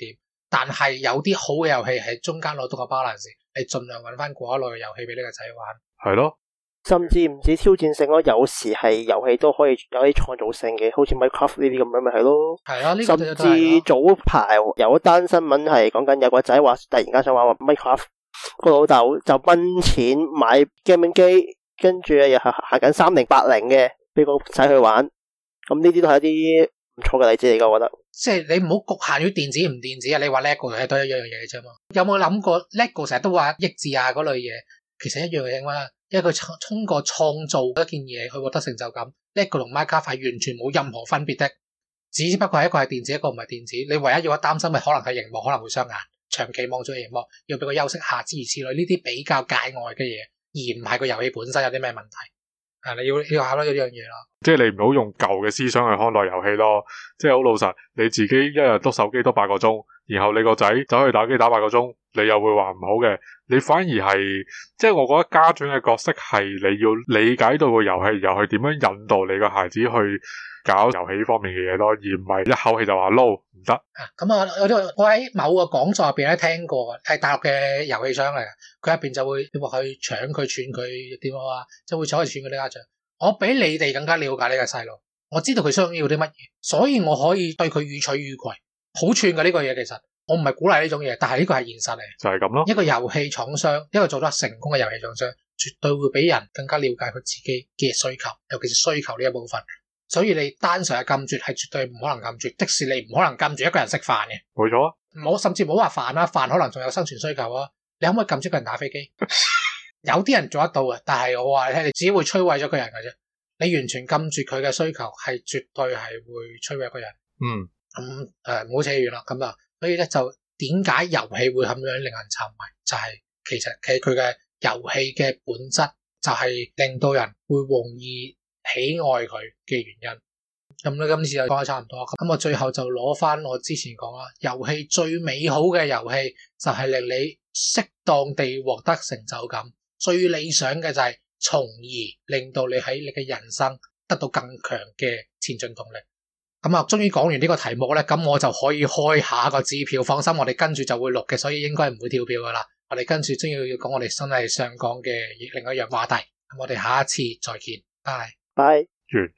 但係有啲好嘅遊戲係中間攞到個 balance，你盡量揾翻嗰一類嘅遊戲俾呢個仔玩。 係咯， 甚至唔止挑戰性咯，有時係遊戲都可以有啲創造性嘅，好似 Minecraft 呢啲咁樣咪係咯。 係啊，呢、 甚至早排有一單新聞係講緊有個仔話突然間想玩 Minecraft， 個老豆就奔錢買 gaming 機，跟住又行緊3080嘅俾個仔去玩。咁呢啲都係一啲唔錯嘅例子嚟噶，我覺得。即係你唔好局限於電子唔電子啊！你話 LEGO 係都一樣嘢啫嘛。有冇諗過 LEGO 成日都話益智啊嗰類嘢，其實一樣嘢嘛。因為佢通過創造一件嘢去獲得成就感。LEGO 同 Minecraft 係完全冇任何分別的，只不過係一個係電子，一個唔係電子。你唯一要擔心嘅可能係熒幕可能會傷眼，長期望住熒幕要俾佢休息下之類呢啲比較界外嘅嘢，而唔係個遊戲本身有啲咩問題。你要考慮呢樣嘢啦。即係你唔好用舊嘅思想去看待遊戲咯。即係好老實，你自己一日篤手機篤8個鐘，然後你個仔走去打機打8個鐘，你又會話唔好嘅。你反而係，即係我覺得家長嘅角色係你要理解到個遊戲，又去點樣引導你個孩子去搞遊戲方面嘅嘢咯，而唔係一口氣就話 no 唔得。 咁我喺某個講座入邊咧聽過，係大陸嘅遊戲商嚟嘅，佢入邊就會話去搶佢串佢點啊，就會走去串佢啲家長。我比你哋更加了解呢個細路，我知道佢想要啲乜嘢，所以我可以對佢予取予攜。好串嘅呢個嘢，其實我唔係鼓勵呢種嘢，但係呢個係現實嚟， 就係咁咯。 一個遊戲廠商，一個做得成功嘅遊戲廠商，絕對會比人更加了解佢自己嘅需求，尤其是需求呢一部分。所以你單純係禁絕係絕對唔可能禁絕，迪士尼唔可能禁住一個人食飯嘅， 冇錯。 甚至唔好話飯啦，飯可能仲有生存需求啊。你可唔可以禁住一個人打飛機？有啲人做得到嘅，但係我話你聽，你只會摧毀咗個人嘅啫。你完全禁住佢嘅需求，係絕對係會摧毀一個人。咁唔好扯遠啦。咁啊，所以咧就點解遊戲會咁樣令人沉迷？就係其實佢嘅遊戲嘅本質就係令到人會容易喜愛佢嘅原因。咁咧今次就講得差唔多。咁我最後就攞翻我之前講啦，遊戲最美好嘅遊戲就係令你適當地獲得成就感。最理想嘅就係從而令到你喺你嘅人生得到更強嘅前進動力。咁啊，終於講完呢個題目咧，咁我就可以開下一個支票。放心，我哋跟住就會錄嘅，所以應該唔會跳票噶啦。我哋跟住終於要講我哋真係想講嘅另一樣話題。咁我哋下一次再見，拜拜。 完。